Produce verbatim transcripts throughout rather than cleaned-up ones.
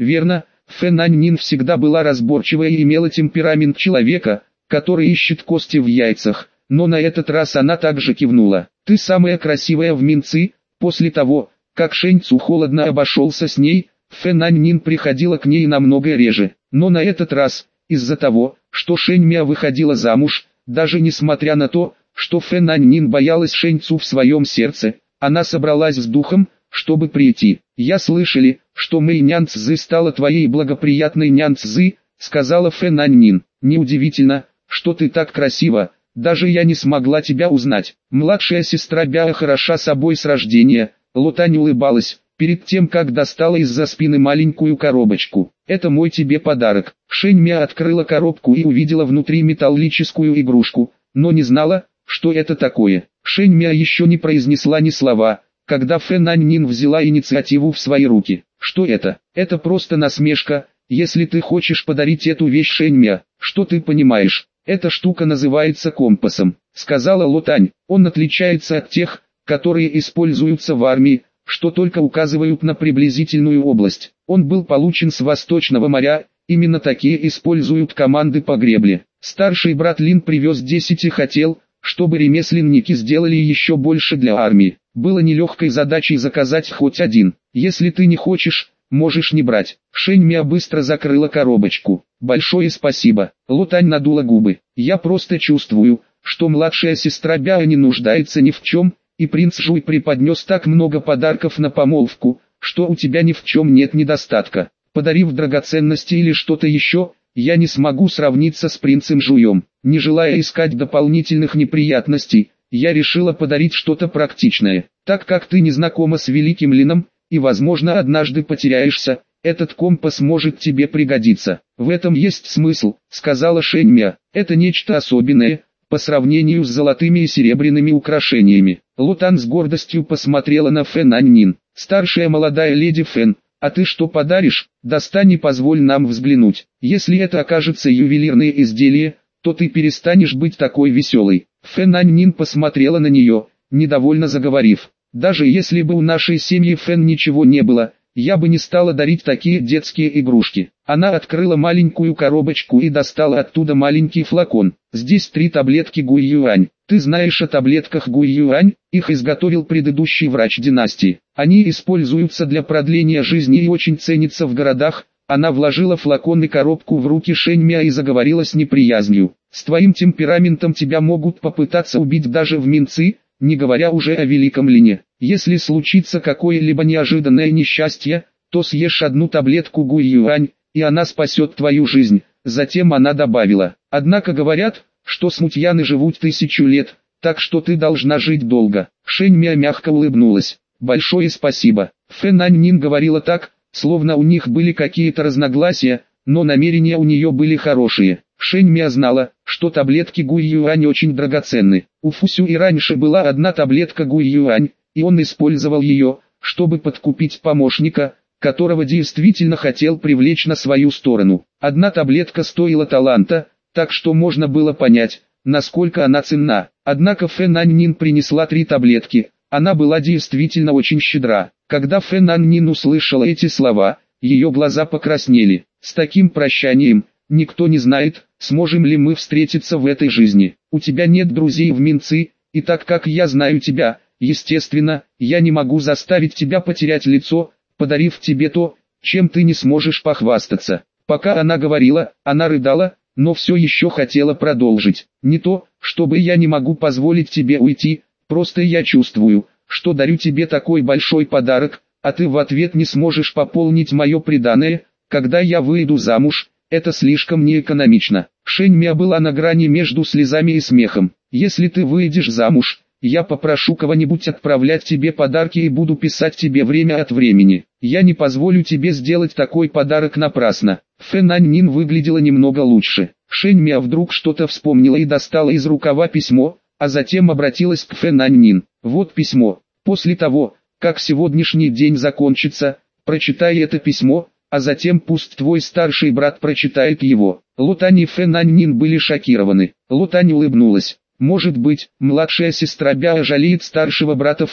Верно, Фэн Аньнин всегда была разборчива и имела темперамент человека, который ищет кости в яйцах, но на этот раз она также кивнула. Ты самая красивая в Минци. После того, как Шэнь Цу холодно обошелся с ней, Фэн Аньнин приходила к ней намного реже. Но на этот раз, из-за того, что Шэнь Мя выходила замуж, даже несмотря на то, что Фэн Аньнин боялась Шэнь Цу в своем сердце, она собралась с духом, чтобы прийти. «Я слышали, что Мэй Нян Цзы стала твоей благоприятной Нян Цзы», сказала Фэн Аньнин. «Неудивительно, что ты так красива, даже я не смогла тебя узнать. Младшая сестра Бяо хороша собой с рождения». Лотань улыбалась, перед тем как достала из-за спины маленькую коробочку. «Это мой тебе подарок». Шэнь Мя открыла коробку и увидела внутри металлическую игрушку, но не знала, что это такое. Шэнь Мя еще не произнесла ни слова, когда Фэн Аньнин взяла инициативу в свои руки. «Что это? Это просто насмешка, если ты хочешь подарить эту вещь Шэнь Мя. Что ты понимаешь? Эта штука называется компасом», сказала Лотань. «Он отличается от тех, которые используются в армии, что только указывают на приблизительную область. Он был получен с Восточного моря, именно такие используют команды по гребле. Старший брат Лин привез десять и хотел, чтобы ремесленники сделали еще больше для армии. Было нелегкой задачей заказать хоть один. Если ты не хочешь, можешь не брать». Шэнь Мя быстро закрыла коробочку. «Большое спасибо». Лотань надула губы. «Я просто чувствую, что младшая сестра Бяо не нуждается ни в чем, и принц Жуй преподнес так много подарков на помолвку, что у тебя ни в чем нет недостатка. Подарив драгоценности или что-то еще, я не смогу сравниться с принцем Жуем. Не желая искать дополнительных неприятностей, я решила подарить что-то практичное. Так как ты не знакома с Великим Лином, и возможно однажды потеряешься, этот компас может тебе пригодиться. В этом есть смысл», сказала Шэнь Мя. «Это нечто особенное, по сравнению с золотыми и серебряными украшениями». Лотань с гордостью посмотрела на Фэн Аньнин. «Старшая молодая леди Фэн, а ты что подаришь? Достань и позволь нам взглянуть. Если это окажется ювелирное изделие, то ты перестанешь быть такой веселой». Фэн Аньнин посмотрела на нее, недовольно заговорив. «Даже если бы у нашей семьи Фэн ничего не было, я бы не стала дарить такие детские игрушки». Она открыла маленькую коробочку и достала оттуда маленький флакон. «Здесь три таблетки Гуй-Юань. Ты знаешь о таблетках Гуй-Юань? Их изготовил предыдущий врач династии. Они используются для продления жизни и очень ценятся в городах». Она вложила флакон и коробку в руки Шэнь Мя и заговорила с неприязнью. «С твоим темпераментом тебя могут попытаться убить даже в Минци, не говоря уже о Великом Лине. Если случится какое-либо неожиданное несчастье, то съешь одну таблетку Гуй-Юань, и она спасет твою жизнь». Затем она добавила: «Однако говорят, что смутьяны живут тысячу лет, так что ты должна жить долго». Шэнь Мя мягко улыбнулась. «Большое спасибо». Фэн Аньнин говорила так, словно у них были какие-то разногласия, но намерения у нее были хорошие. Шэнь Мя знала, что таблетки Гуй-Юань очень драгоценны. У Фусю и раньше была одна таблетка Гуй-Юань, и он использовал ее, чтобы подкупить помощника, которого действительно хотел привлечь на свою сторону. Одна таблетка стоила таланта, так что можно было понять, насколько она ценна. Однако Фэн Аньнин принесла три таблетки, она была действительно очень щедра. Когда Фэн Аньнин услышала эти слова, ее глаза покраснели. «С таким прощанием, никто не знает, сможем ли мы встретиться в этой жизни. У тебя нет друзей в Минци, и так как я знаю тебя, естественно, я не могу заставить тебя потерять лицо, подарив тебе то, чем ты не сможешь похвастаться». Пока она говорила, она рыдала, но все еще хотела продолжить. «Не то, чтобы я не могу позволить тебе уйти, просто я чувствую, что дарю тебе такой большой подарок, а ты в ответ не сможешь пополнить мое приданое, когда я выйду замуж. Это слишком неэкономично». Шэнь Мя была на грани между слезами и смехом. «Если ты выйдешь замуж, я попрошу кого-нибудь отправлять тебе подарки и буду писать тебе время от времени. Я не позволю тебе сделать такой подарок напрасно». Фэн Аньнин выглядела немного лучше. Шэнь Мя вдруг что-то вспомнила и достала из рукава письмо, а затем обратилась к Фэн Аньнин. «Вот письмо. После того, как сегодняшний день закончится, прочитай это письмо, а затем пусть твой старший брат прочитает его». Лотань и Фэн Аньнин были шокированы. Лотань улыбнулась. «Может быть, младшая сестра Бяо жалеет старшего брата Фэн?»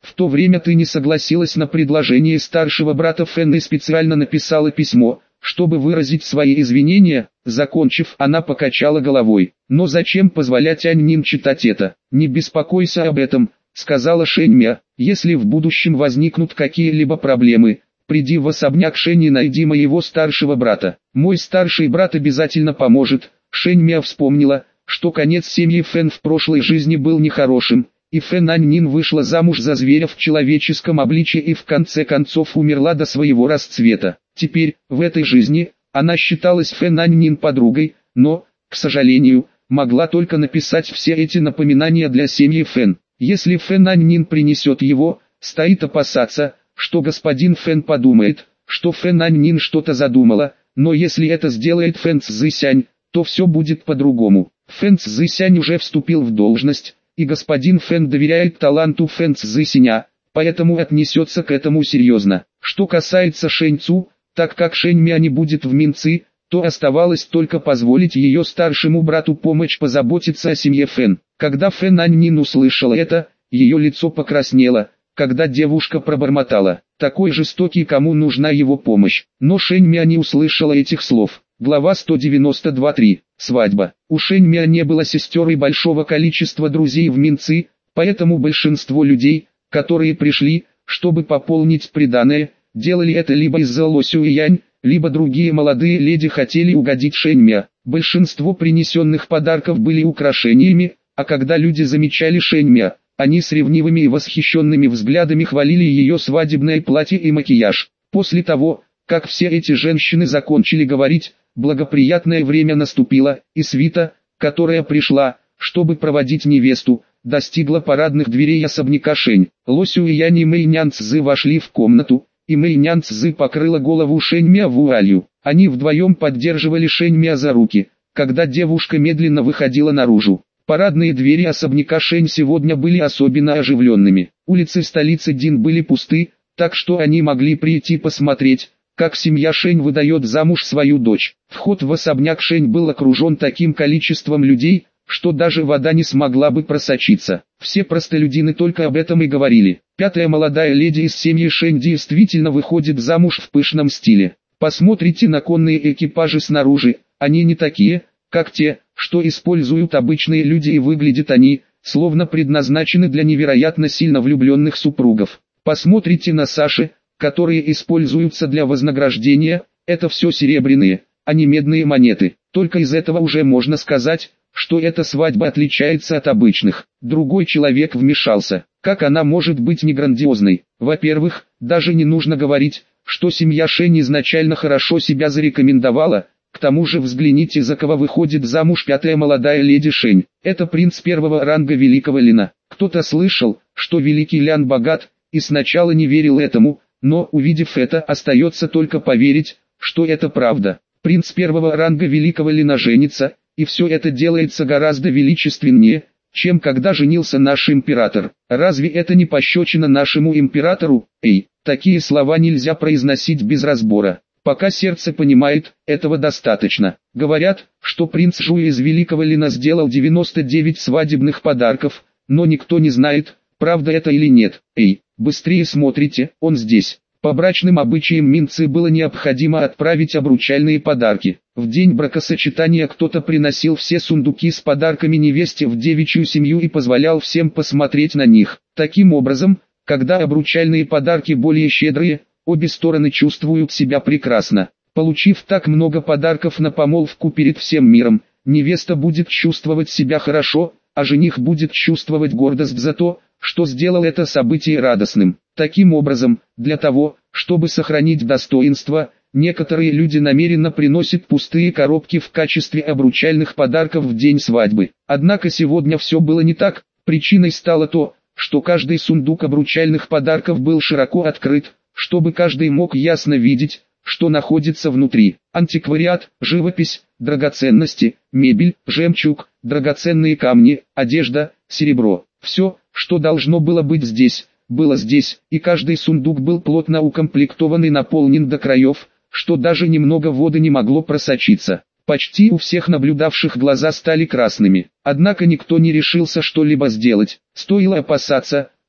В то время ты не согласилась на предложение старшего брата Фэн и специально написала письмо, чтобы выразить свои извинения. Закончив, она покачала головой. Но зачем позволять Ань Нин читать это? Не беспокойся об этом, сказала Шэньмя. Если в будущем возникнут какие-либо проблемы, приди в особняк Шэнь и найди моего старшего брата. Мой старший брат обязательно поможет. Шэньмя вспомнила, что конец семьи Фэн в прошлой жизни был нехорошим, и Фэн Ань Нин вышла замуж за зверя в человеческом обличье и в конце концов умерла до своего расцвета. Теперь, в этой жизни, она считалась Фэн Ань Нин подругой, но, к сожалению, могла только написать все эти напоминания для семьи Фэн. Если Фэн Ань Нин принесет его, стоит опасаться, что господин Фэн подумает, что Фэн Ань Нин что-то задумала, но если это сделает Фэн Цзысянь, то все будет по-другому. Фэн Цзысянь уже вступил в должность, и господин Фэн доверяет таланту Фэн Цзысяня, поэтому отнесется к этому серьезно. Что касается Шэнь Цу, так как Шэнь Мя не будет в Минци, то оставалось только позволить ее старшему брату помочь позаботиться о семье Фэн. Когда Фэн Ань Нин услышала это, ее лицо покраснело, когда девушка пробормотала: «Такой жестокий, кому нужна его помощь». Но Шэнь Мя не услышала этих слов. Глава сто девяносто два точка три. Свадьба. У Шэнь Мя не было сестер и большого количества друзей в Минци, поэтому большинство людей, которые пришли, чтобы пополнить приданое, делали это либо из-за Ло Сюэянь, либо другие молодые леди хотели угодить Шэнь Мя. Большинство принесенных подарков были украшениями, а когда люди замечали Шэнь Мя, они с ревнивыми и восхищенными взглядами хвалили ее свадебное платье и макияж. После того, как все эти женщины закончили говорить, благоприятное время наступило, и свита, которая пришла, чтобы проводить невесту, достигла парадных дверей особняка Шэнь. Ло Сюэянь и Мэй Нян Цзы вошли в комнату, и Мэй Нян Цзы покрыла голову Шэнь Мя вуалью. Они вдвоем поддерживали Шэнь Мя за руки, когда девушка медленно выходила наружу. Парадные двери особняка Шэнь сегодня были особенно оживленными. Улицы столицы Дин были пусты, так что они могли прийти посмотреть, как семья Шэнь выдает замуж свою дочь. Вход в особняк Шэнь был окружен таким количеством людей, что даже вода не смогла бы просочиться. Все простолюдины только об этом и говорили. Пятая молодая леди из семьи Шэнь действительно выходит замуж в пышном стиле. Посмотрите на конные экипажи снаружи, они не такие, как те, что используют обычные люди, и выглядят они, словно предназначены для невероятно сильно влюбленных супругов. Посмотрите на саши, которые используются для вознаграждения, это все серебряные, а не медные монеты. Только из этого уже можно сказать, что эта свадьба отличается от обычных. Другой человек вмешался. Как она может быть не грандиозной? Во-первых, даже не нужно говорить, что семья Шэнь изначально хорошо себя зарекомендовала. К тому же взгляните, за кого выходит замуж пятая молодая леди Шэнь. Это принц первого ранга Великого Лина. Кто-то слышал, что Великий Лян богат, и сначала не верил этому, но увидев это, остается только поверить, что это правда. Принц первого ранга Великого Лина женится, и все это делается гораздо величественнее, чем когда женился наш император. Разве это не пощечина нашему императору? Эй, такие слова нельзя произносить без разбора. Пока сердце понимает, этого достаточно. Говорят, что принц Жуй из Великого Лина сделал девяносто девять свадебных подарков, но никто не знает, правда это или нет. Эй, быстрее смотрите, он здесь. По брачным обычаям Минцы было необходимо отправить обручальные подарки. В день бракосочетания кто-то приносил все сундуки с подарками невесте в девичью семью и позволял всем посмотреть на них. Таким образом, когда обручальные подарки более щедрые, обе стороны чувствуют себя прекрасно. Получив так много подарков на помолвку перед всем миром, невеста будет чувствовать себя хорошо, а жених будет чувствовать гордость за то, что сделал это событие радостным. Таким образом, для того, чтобы сохранить достоинство, некоторые люди намеренно приносят пустые коробки в качестве обручальных подарков в день свадьбы. Однако сегодня все было не так. Причиной стало то, что каждый сундук обручальных подарков был широко открыт, чтобы каждый мог ясно видеть, что находится внутри. Антиквариат, живопись, драгоценности, мебель, жемчуг, драгоценные камни, одежда, серебро. Все, что должно было быть здесь, было здесь, и каждый сундук был плотно укомплектован и наполнен до краев, что даже немного воды не могло просочиться. Почти у всех наблюдавших глаза стали красными. Однако никто не решился что-либо сделать. Стоило опасаться,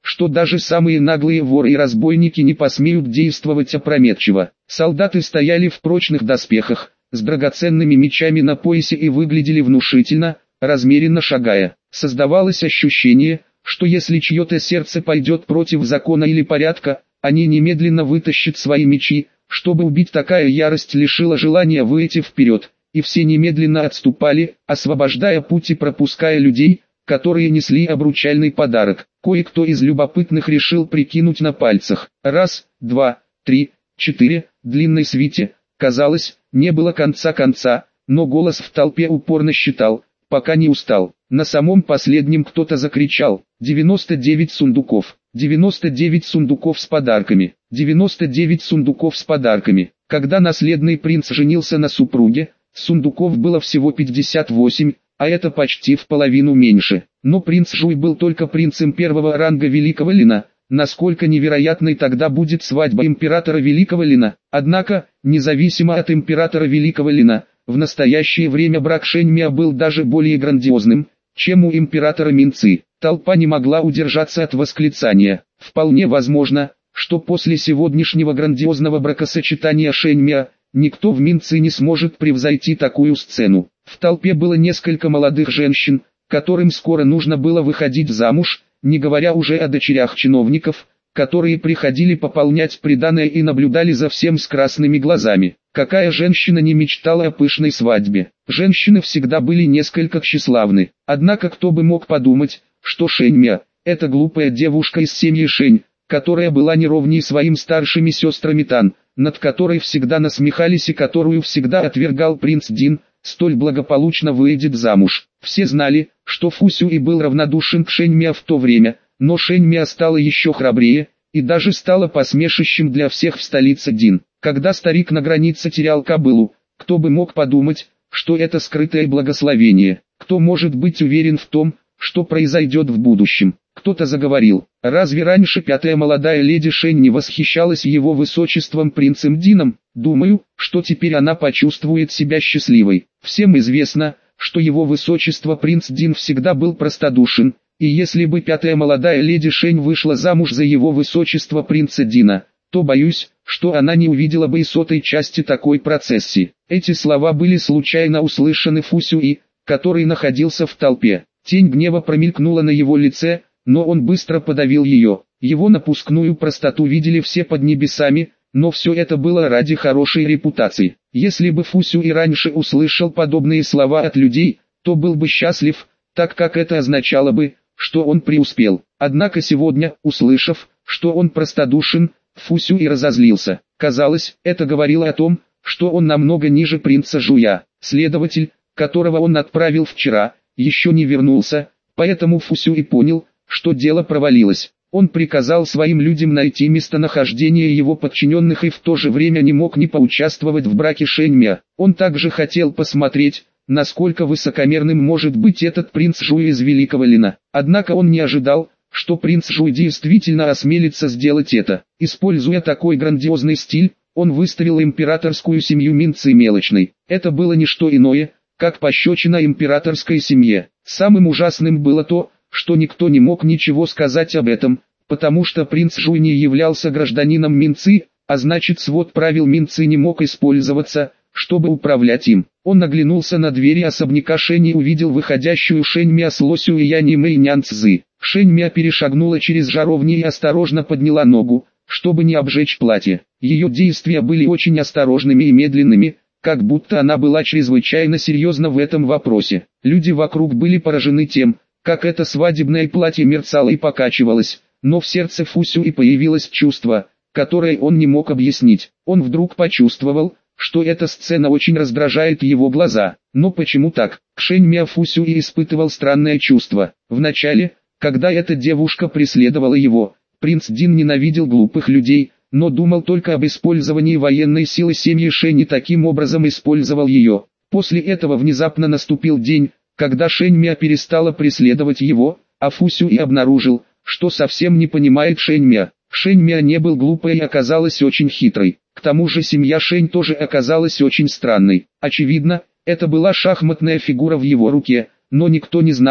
что даже самые наглые воры и разбойники не посмеют действовать опрометчиво. Солдаты стояли в прочных доспехах, с драгоценными мечами на поясе и выглядели внушительно, размеренно шагая. Создавалось ощущение, что если чье-то сердце пойдет против закона или порядка, они немедленно вытащат свои мечи. Чтобы убить, такая ярость лишила желания выйти вперед, и все немедленно отступали, освобождая путь и пропуская людей, которые несли обручальный подарок. Кое-кто из любопытных решил прикинуть на пальцах. Раз, два, три, четыре, длинной свите, казалось, не было конца конца, но голос в толпе упорно считал, пока не устал. На самом последнем кто-то закричал: девяносто девять сундуков, девяносто девять сундуков с подарками, девяносто девять сундуков с подарками. Когда наследный принц женился на супруге, сундуков было всего пятьдесят восемь, а это почти в половину меньше. Но принц Жуй был только принцем первого ранга Великого Лина. Насколько невероятной тогда будет свадьба императора Великого Лина. Однако, независимо от императора Великого Лина, в настоящее время брак Шэньмя был даже более грандиозным, чем у императора Минцы. Толпа не могла удержаться от восклицания: вполне возможно, что после сегодняшнего грандиозного бракосочетания Шэньмя, никто в Минцы не сможет превзойти такую сцену. В толпе было несколько молодых женщин, которым скоро нужно было выходить замуж, не говоря уже о дочерях чиновников, которые приходили пополнять приданое и наблюдали за всем с красными глазами. Какая женщина не мечтала о пышной свадьбе? Женщины всегда были несколько тщеславны. Однако кто бы мог подумать, что Шэньмя, эта глупая девушка из семьи Шэнь, которая была неровней своим старшими сестрами Тан, над которой всегда насмехались и которую всегда отвергал принц Дин, столь благополучно выйдет замуж. Все знали, что Фу Сюй был равнодушен к Шэньмя в то время, но Шэньмя стала еще храбрее, и даже стала посмешищем для всех в столице Дин. Когда старик на границе терял кобылу, кто бы мог подумать, что это скрытое благословение? Кто может быть уверен в том, что произойдет в будущем? Кто-то заговорил: разве раньше пятая молодая леди Шэнь не восхищалась его высочеством принцем Дином? Думаю, что теперь она почувствует себя счастливой. Всем известно, что его высочество принц Дин всегда был простодушен, и если бы пятая молодая леди Шэнь вышла замуж за его высочество принца Дина, то боюсь, что она не увидела бы и сотой части такой процессии. Эти слова были случайно услышаны Фу Сюй, который находился в толпе. Тень гнева промелькнула на его лице, но он быстро подавил ее. Его напускную простоту видели все под небесами, но все это было ради хорошей репутации. Если бы Фу Сюй раньше услышал подобные слова от людей, то был бы счастлив, так как это означало бы, что он преуспел. Однако сегодня, услышав, что он простодушен, Фу Сюй разозлился. Казалось, это говорило о том, что он намного ниже принца Жуя. Следователь, которого он отправил вчера, еще не вернулся, поэтому Фу Сюй понял, что дело провалилось. Он приказал своим людям найти местонахождение его подчиненных и в то же время не мог не поучаствовать в браке Шэньмя. Он также хотел посмотреть, насколько высокомерным может быть этот принц Жуй из Великого Лина. Однако он не ожидал, что принц Жуй действительно осмелится сделать это. Используя такой грандиозный стиль, он выставил императорскую семью Минцы мелочной. Это было не что иное, как пощечина императорской семье. Самым ужасным было то, что никто не мог ничего сказать об этом, потому что принц Жуй не являлся гражданином Минцы, а значит свод правил Минцы не мог использоваться, чтобы управлять им. Он оглянулся на двери особняка Шэнь и увидел выходящую Шэньмя с Ло Сюэянь и Мэй Нян Цзы. Шэньмя перешагнула через жаровни и осторожно подняла ногу, чтобы не обжечь платье. Ее действия были очень осторожными и медленными, как будто она была чрезвычайно серьезна в этом вопросе. Люди вокруг были поражены тем, как это свадебное платье мерцало и покачивалось, но в сердце Фу Сюй появилось чувство, которое он не мог объяснить. Он вдруг почувствовал, что эта сцена очень раздражает его глаза. Но почему так? К Шэньмя Фу Сюй испытывал странное чувство. Вначале, когда эта девушка преследовала его, принц Дин ненавидел глупых людей, но думал только об использовании военной силы семьи Шэнь и таким образом использовал ее. После этого внезапно наступил день, когда Шэньмя перестала преследовать его, а Фу Сюй обнаружил, что совсем не понимает Шэньмя. Шэньмя не был глупой и оказалась очень хитрой. К тому же семья Шэнь тоже оказалась очень странной. Очевидно, это была шахматная фигура в его руке, но никто не знал,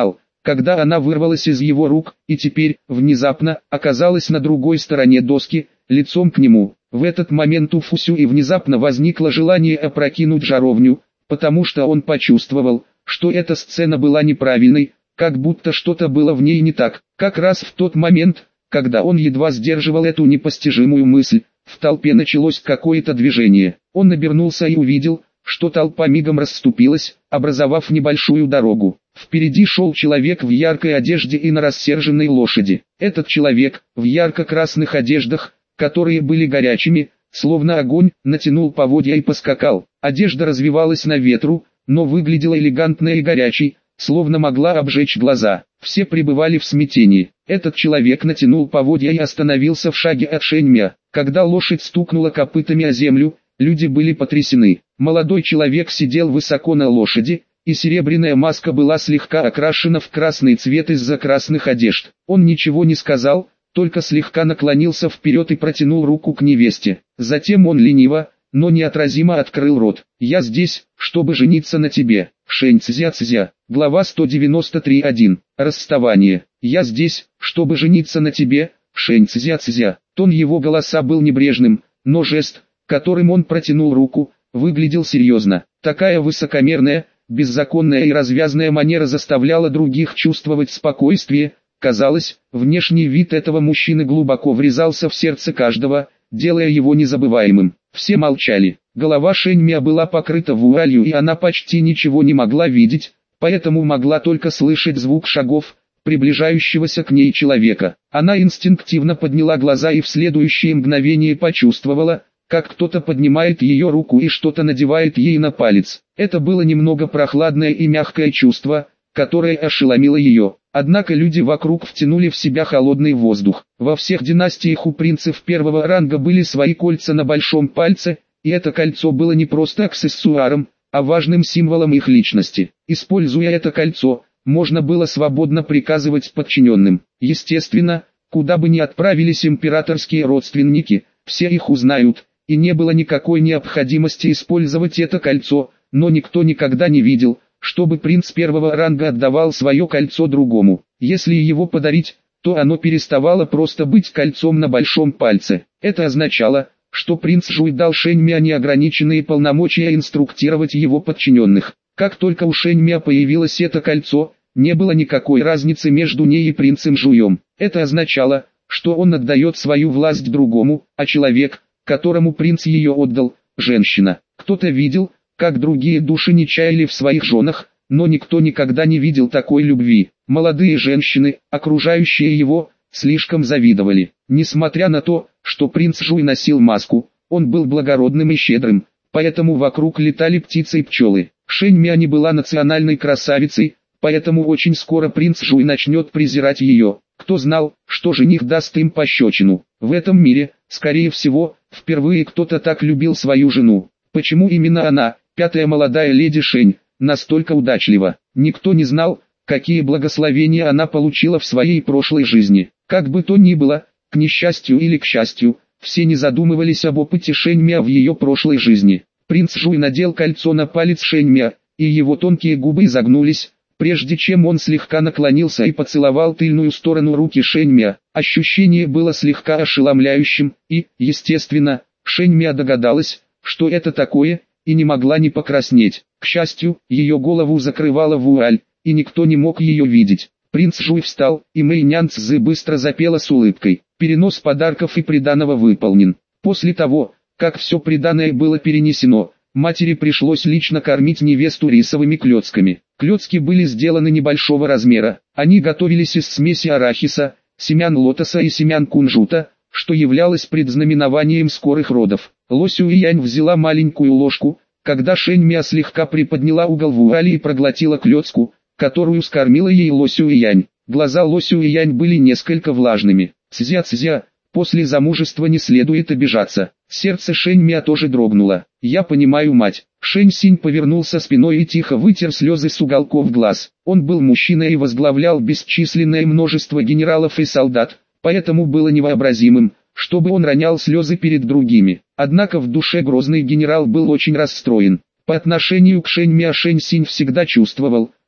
когда она вырвалась из его рук, и теперь, внезапно, оказалась на другой стороне доски, лицом к нему. В этот момент у Фусюи внезапно возникло желание опрокинуть жаровню, потому что он почувствовал, что эта сцена была неправильной, как будто что-то было в ней не так. Как раз в тот момент, когда он едва сдерживал эту непостижимую мысль, в толпе началось какое-то движение. Он обернулся и увидел, что толпа мигом расступилась, образовав небольшую дорогу. Впереди шел человек в яркой одежде и на рассерженной лошади. Этот человек, в ярко-красных одеждах, которые были горячими, словно огонь, натянул поводья и поскакал. Одежда развивалась на ветру, но выглядела элегантной и горячей, словно могла обжечь глаза. Все пребывали в смятении. Этот человек натянул поводья и остановился в шаге от Шэньмя. Когда лошадь стукнула копытами о землю, люди были потрясены. Молодой человек сидел высоко на лошади, и серебряная маска была слегка окрашена в красный цвет из-за красных одежд. Он ничего не сказал, только слегка наклонился вперед и протянул руку к невесте. Затем он лениво, но неотразимо открыл рот. «Я здесь, чтобы жениться на тебе». Шэнь Цзя Цзя. Глава сто девяносто три один. Расставание. «Я здесь, чтобы жениться на тебе». Шэнь Цзя Цзя. Тон его голоса был небрежным, но жест, которым он протянул руку, выглядел серьезно. Такая высокомерная, беззаконная и развязная манера заставляла других чувствовать спокойствие. Казалось, внешний вид этого мужчины глубоко врезался в сердце каждого, делая его незабываемым. Все молчали. Голова Шэньмя была покрыта вуалью, и она почти ничего не могла видеть, поэтому могла только слышать звук шагов приближающегося к ней человека. Она инстинктивно подняла глаза и в следующее мгновение почувствовала, как кто-то поднимает ее руку и что-то надевает ей на палец. Это было немного прохладное и мягкое чувство, которое ошеломило ее. Однако люди вокруг втянули в себя холодный воздух. Во всех династиях у принцев первого ранга были свои кольца на большом пальце, и это кольцо было не просто аксессуаром, а важным символом их личности. Используя это кольцо, можно было свободно приказывать подчиненным. Естественно, куда бы ни отправились императорские родственники, все их узнают, и не было никакой необходимости использовать это кольцо, но никто никогда не видел, чтобы принц первого ранга отдавал свое кольцо другому. Если его подарить, то оно переставало просто быть кольцом на большом пальце. Это означало, что принц Жуй дал Шэньмя неограниченные полномочия инструктировать его подчиненных. Как только у Шэньмя появилось это кольцо, не было никакой разницы между ней и принцем Жуем. Это означало, что он отдает свою власть другому, а человек, которому принц ее отдал, женщина. Кто-то видел, как другие души не чаяли в своих женах, но никто никогда не видел такой любви. Молодые женщины, окружающие его, слишком завидовали. Несмотря на то, что принц Жуй носил маску, он был благородным и щедрым, поэтому вокруг летали птицы и пчелы. Шэньмя не была национальной красавицей, поэтому очень скоро принц Жуй начнет презирать ее. Кто знал, что жених даст им пощечину. В этом мире, скорее всего, впервые кто-то так любил свою жену. Почему именно она, пятая молодая леди Шэнь, настолько удачлива? Никто не знал, какие благословения она получила в своей прошлой жизни. Как бы то ни было, к несчастью или к счастью, все не задумывались об опыте Шэньмя в ее прошлой жизни. Принц Жуй надел кольцо на палец Шэньмя, и его тонкие губы изогнулись, прежде чем он слегка наклонился и поцеловал тыльную сторону руки Шэньмя. Ощущение было слегка ошеломляющим, и, естественно, Шэньмя догадалась, что это такое, и не могла не покраснеть. К счастью, ее голову закрывала вуаль, и никто не мог ее видеть. Принц Жуй встал, и Мэйнян Цзы быстро запела с улыбкой. Перенос подарков и приданого выполнен. После того, как все приданое было перенесено, матери пришлось лично кормить невесту рисовыми клёцками. Клёцки были сделаны небольшого размера. Они готовились из смеси арахиса, семян лотоса и семян кунжута, что являлось предзнаменованием скорых родов. Ло Сюэянь взяла маленькую ложку, когда Шэньмя слегка приподняла угол вуали и проглотила клёцку, которую скормила ей Ло Сюэянь. Глаза Ло Сюэянь были несколько влажными. Цзя-цзя, после замужества не следует обижаться. Сердце Шэньмя тоже дрогнуло. «Я понимаю, мать». Шэнь Синь повернулся спиной и тихо вытер слезы с уголков глаз. Он был мужчиной и возглавлял бесчисленное множество генералов и солдат, поэтому было невообразимым, чтобы он ронял слезы перед другими. Однако в душе грозный генерал был очень расстроен. По отношению к Шэньмя Шэнь Синь всегда чувствовал,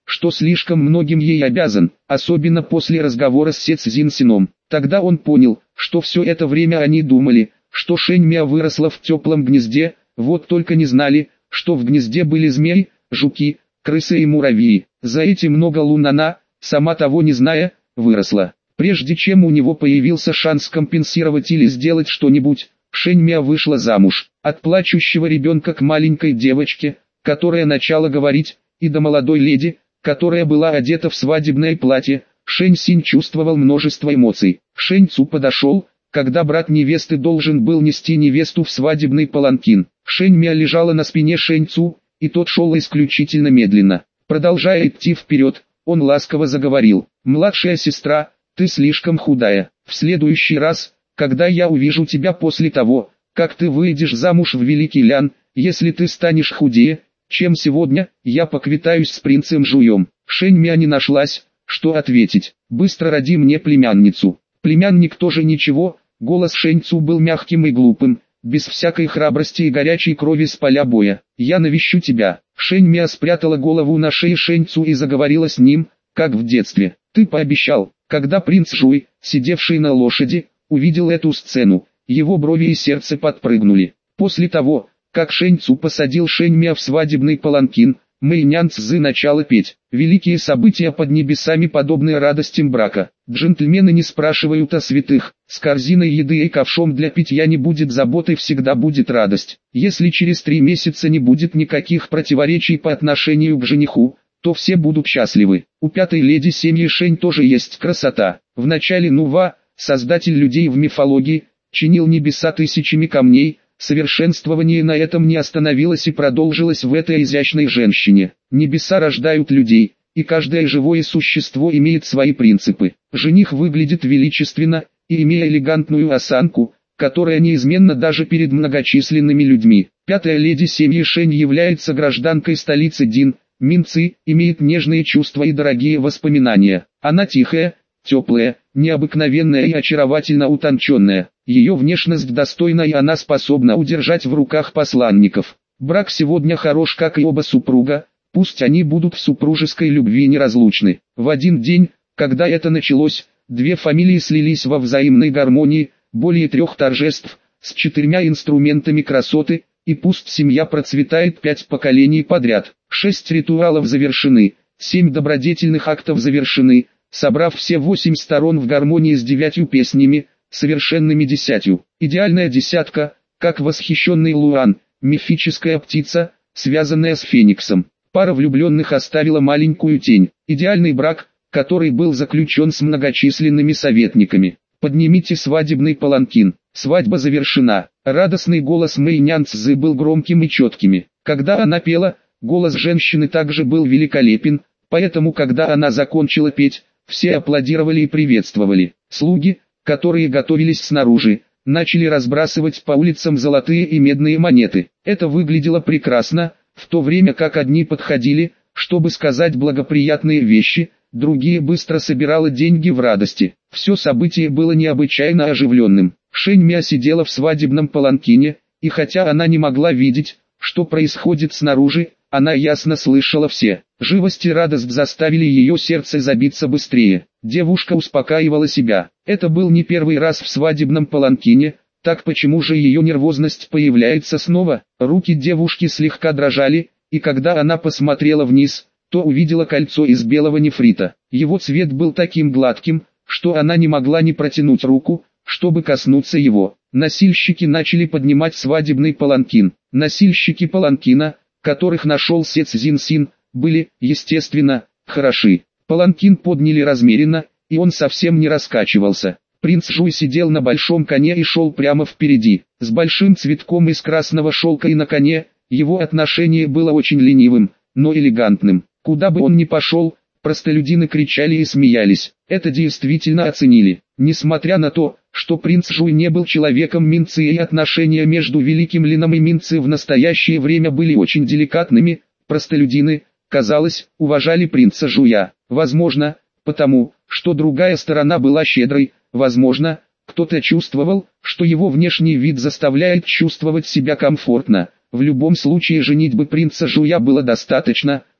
что слишком многим ей обязан, особенно после разговора с Се Цзиньсином. Тогда он понял, что все это время они думали, что Шэнь Миа выросла в теплом гнезде, вот только не знали, что в гнезде были змеи, жуки, крысы и муравьи. За эти много лун она, сама того не зная, выросла. Прежде чем у него появился шанс компенсировать или сделать что-нибудь, Шэнь Миа вышла замуж. От плачущего ребенка к маленькой девочке, которая начала говорить, и до молодой леди, которая была одета в свадебное платье, Шэнь Синь чувствовал множество эмоций. Шэнь Цу подошел, когда брат невесты должен был нести невесту в свадебный паланкин. Шэнь Миа лежала на спине Шэнь Цу, и тот шел исключительно медленно. Продолжая идти вперед, он ласково заговорил: «Младшая сестра, ты слишком худая. В следующий раз, когда я увижу тебя после того, как ты выйдешь замуж в Великий Лян, если ты станешь худее, чем сегодня, я поквитаюсь с принцем Жуем». Шэнь Миа не нашлась, что ответить. «Быстро роди мне племянницу». Племянник тоже ничего, голос Шэнь Цу был мягким и глупым, без всякой храбрости и горячей крови с поля боя. «Я навещу тебя». Шэнь Миа спрятала голову на шее Шэнь Цу и заговорила с ним, как в детстве. «Ты пообещал». Когда принц Жуй, сидевший на лошади, увидел эту сцену, его брови и сердце подпрыгнули. После того, как Шэнь Цу посадил Шэнь Миа в свадебный паланкин, Мэйнян Цзы начала петь. Великие события под небесами подобны радостям брака. Джентльмены не спрашивают о святых. С корзиной еды и ковшом для питья не будет заботы, всегда будет радость. Если через три месяца не будет никаких противоречий по отношению к жениху, то все будут счастливы. У пятой леди семьи Шэнь тоже есть красота. В начале Нува, создатель людей в мифологии, чинил небеса тысячами камней. Совершенствование на этом не остановилось и продолжилось в этой изящной женщине. Небеса рождают людей, и каждое живое существо имеет свои принципы. Жених выглядит величественно, и имея элегантную осанку, которая неизменна даже перед многочисленными людьми. Пятая леди семьи Шэнь является гражданкой столицы Дин, Минцы, имеет нежные чувства и дорогие воспоминания. Она тихая, теплая, необыкновенная и очаровательно утонченная. Ее внешность достойна, и она способна удержать в руках посланников. Брак сегодня хорош, как и оба супруга, пусть они будут в супружеской любви неразлучны. В один день, когда это началось, две фамилии слились во взаимной гармонии, более трех торжеств, с четырьмя инструментами красоты, и пусть семья процветает пять поколений подряд. Шесть ритуалов завершены, семь добродетельных актов завершены, собрав все восемь сторон в гармонии с девятью песнями, совершенными десятью. Идеальная десятка, как восхищенный Луан, мифическая птица, связанная с Фениксом. Пара влюбленных оставила маленькую тень. Идеальный брак, который был заключен с многочисленными советниками. Поднимите свадебный паланкин. Свадьба завершена. Радостный голос Мэйнян Цзы был громким и четким. Когда она пела, голос женщины также был великолепен, поэтому когда она закончила петь, все аплодировали и приветствовали. Слуги, которые готовились снаружи, начали разбрасывать по улицам золотые и медные монеты. Это выглядело прекрасно, в то время как одни подходили, чтобы сказать благоприятные вещи, другие быстро собирали деньги в радости. Все событие было необычайно оживленным. Шэнь Миа сидела в свадебном паланкине, и хотя она не могла видеть, что происходит снаружи, она ясно слышала все. Живость и радость заставили ее сердце забиться быстрее. Девушка успокаивала себя. Это был не первый раз в свадебном паланкине, так почему же ее нервозность появляется снова? Руки девушки слегка дрожали, и когда она посмотрела вниз, то увидела кольцо из белого нефрита. Его цвет был таким гладким, что она не могла не протянуть руку, чтобы коснуться его. Носильщики начали поднимать свадебный паланкин. Носильщики паланкина, которых нашел Се Цзиньсин, были, естественно, хороши. Паланкин подняли размеренно, и он совсем не раскачивался. Принц Жуй сидел на большом коне и шел прямо впереди, с большим цветком из красного шелка и на коне. Его отношение было очень ленивым, но элегантным. Куда бы он ни пошел, простолюдины кричали и смеялись. Это действительно оценили. Несмотря на то, что принц Жуй не был человеком Минцы и отношения между Великим Лином и Минцы в настоящее время были очень деликатными, простолюдины, казалось, уважали принца Жуя. Возможно, потому, что другая сторона была щедрой, возможно, кто-то чувствовал, что его внешний вид заставляет чувствовать себя комфортно. В любом случае женитьбы принца Жуя было достаточно,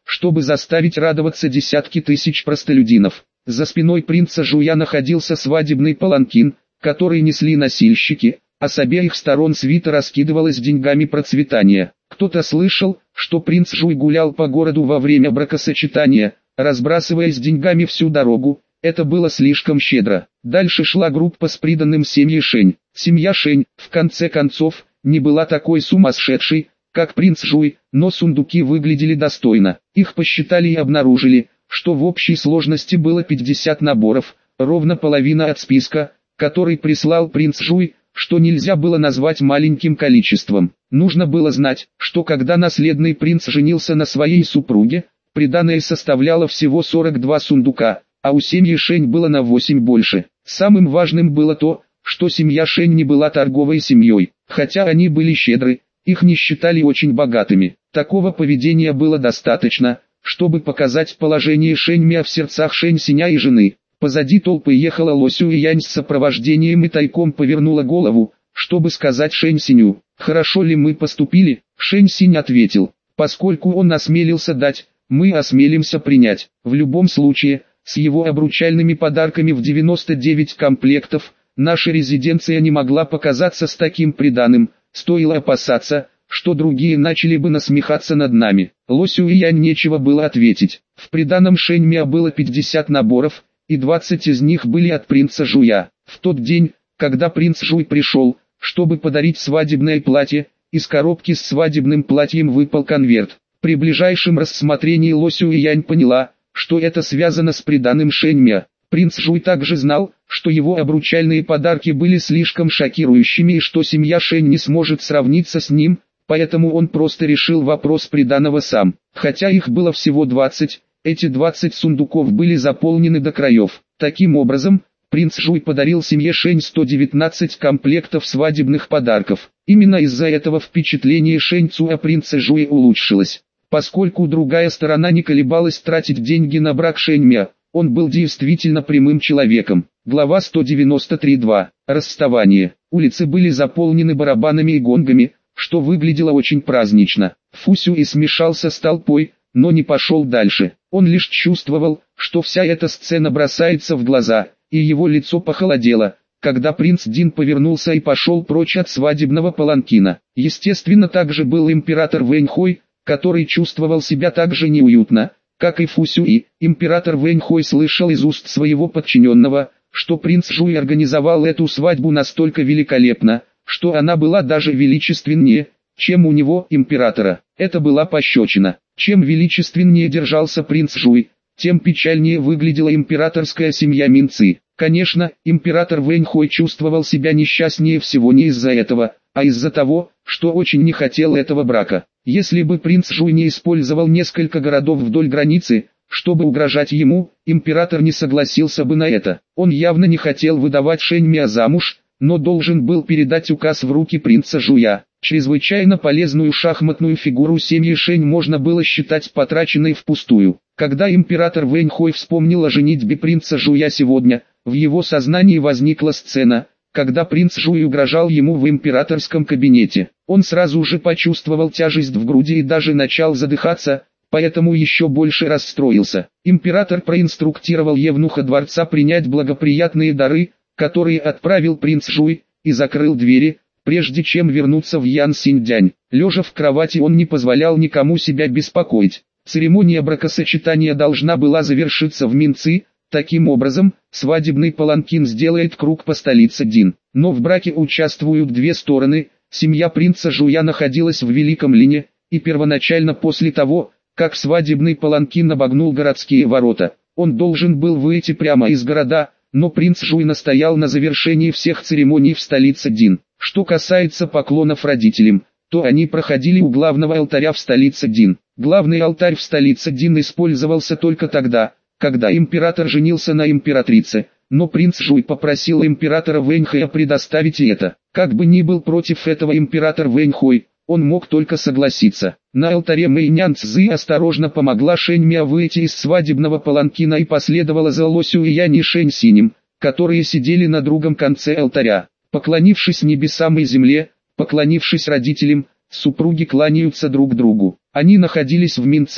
чтобы заставить радоваться десятки тысяч простолюдинов. За спиной принца Жуя находился свадебный паланкин, который несли носильщики, а с обеих сторон свита раскидывалась деньгами процветания. Кто-то слышал, что принц Жуй гулял по городу во время бракосочетания, разбрасываясь деньгами всю дорогу. Это было слишком щедро. Дальше шла группа с приданным семье Шень. Семья Шень, в конце концов, не была такой сумасшедшей, как принц Жуй, но сундуки выглядели достойно. Их посчитали и обнаружили, что в общей сложности было пятьдесят наборов, ровно половина от списка, который прислал принц Жуй, что нельзя было назвать маленьким количеством. Нужно было знать, что когда наследный принц женился на своей супруге, приданое составляло всего сорок два сундука, а у семьи Шень было на восемь больше. Самым важным было то, что семья Шень не была торговой семьей, хотя они были щедры, их не считали очень богатыми. Такого поведения было достаточно, чтобы показать положение Шень Мя в сердцах Шень Синя и жены. Позади толпы ехала Ло Сюэянь с сопровождением и тайком повернула голову, чтобы сказать Шень Синю: «Хорошо ли мы поступили?» Шень Синь ответил: «Поскольку он осмелился дать, мы осмелимся принять. В любом случае, с его обручальными подарками в девяносто девять комплектов, наша резиденция не могла показаться с таким приданым, стоило опасаться, что другие начали бы насмехаться над нами». Ло Сюэянь нечего было ответить. В приданом Шень Мя было пятьдесят наборов, и двадцать из них были от принца Жуя. В тот день, когда принц Жуй пришел, чтобы подарить свадебное платье, из коробки с свадебным платьем выпал конверт. При ближайшем рассмотрении Ло Сюэянь поняла, что это связано с приданым Шень Мя. Принц Жуй также знал, что его обручальные подарки были слишком шокирующими и что семья Шень не сможет сравниться с ним, поэтому он просто решил вопрос приданого сам. Хотя их было всего двадцать, эти двадцать сундуков были заполнены до краев. Таким образом, принц Жуй подарил семье Шень сто девятнадцать комплектов свадебных подарков. Именно из-за этого впечатление Шень Цу о принце Жуе улучшилось. Поскольку другая сторона не колебалась тратить деньги на брак Шень Мя, он был действительно прямым человеком. Глава сто девяносто три точка два. Расставание. Улицы были заполнены барабанами и гонгами, что выглядело очень празднично. Фу Сюй смешался с толпой, но не пошел дальше. Он лишь чувствовал, что вся эта сцена бросается в глаза, и его лицо похолодело, когда принц Дин повернулся и пошел прочь от свадебного паланкина. Естественно, также был император Вэньхой, который чувствовал себя так же неуютно, как и Фу Сюй. Император Вэньхой слышал из уст своего подчиненного, что принц Жуй организовал эту свадьбу настолько великолепно, что она была даже величественнее, чем у него, императора. Это была пощечина. Чем величественнее держался принц Жуй, тем печальнее выглядела императорская семья Минцы. Конечно, император Вэньхой чувствовал себя несчастнее всего не из-за этого, а из-за того, что очень не хотел этого брака. Если бы принц Жуй не использовал несколько городов вдоль границы, чтобы угрожать ему, император не согласился бы на это. Он явно не хотел выдавать Шень Мя замуж, но должен был передать указ в руки принца Жуя. Чрезвычайно полезную шахматную фигуру семьи Шень можно было считать потраченной впустую. Когда император Вэньхой вспомнил о женитьбе принца Жуя сегодня, в его сознании возникла сцена, когда принц Жуй угрожал ему в императорском кабинете. Он сразу же почувствовал тяжесть в груди и даже начал задыхаться, поэтому еще больше расстроился. Император проинструктировал евнуха дворца принять благоприятные дары, которые отправил принц Жуй, и закрыл двери, прежде чем вернуться в Ян Синьдянь. Лежа в кровати, он не позволял никому себя беспокоить. Церемония бракосочетания должна была завершиться в Минцы. Таким образом, свадебный паланкин сделает круг по столице Дин. Но в браке участвуют две стороны. Семья принца Жуя находилась в Великом Лине, и первоначально после того, как свадебный паланкин обогнул городские ворота, он должен был выйти прямо из города, но принц Жуй настоял на завершении всех церемоний в столице Дин. Что касается поклонов родителям, то они проходили у главного алтаря в столице Дин. Главный алтарь в столице Дин использовался только тогда, когда император женился на императрице, но принц Жуй попросил императора Вэньхоя предоставить и это. Как бы ни был против этого император Вэньхой, он мог только согласиться. На алтаре Мэйнян Цзы осторожно помогла Шень Мя выйти из свадебного паланкина и последовала за Ло Сюэянь и Шень Синем, которые сидели на другом конце алтаря. Поклонившись небесам и земле, поклонившись родителям, супруги кланяются друг другу. Они находились в Минцы,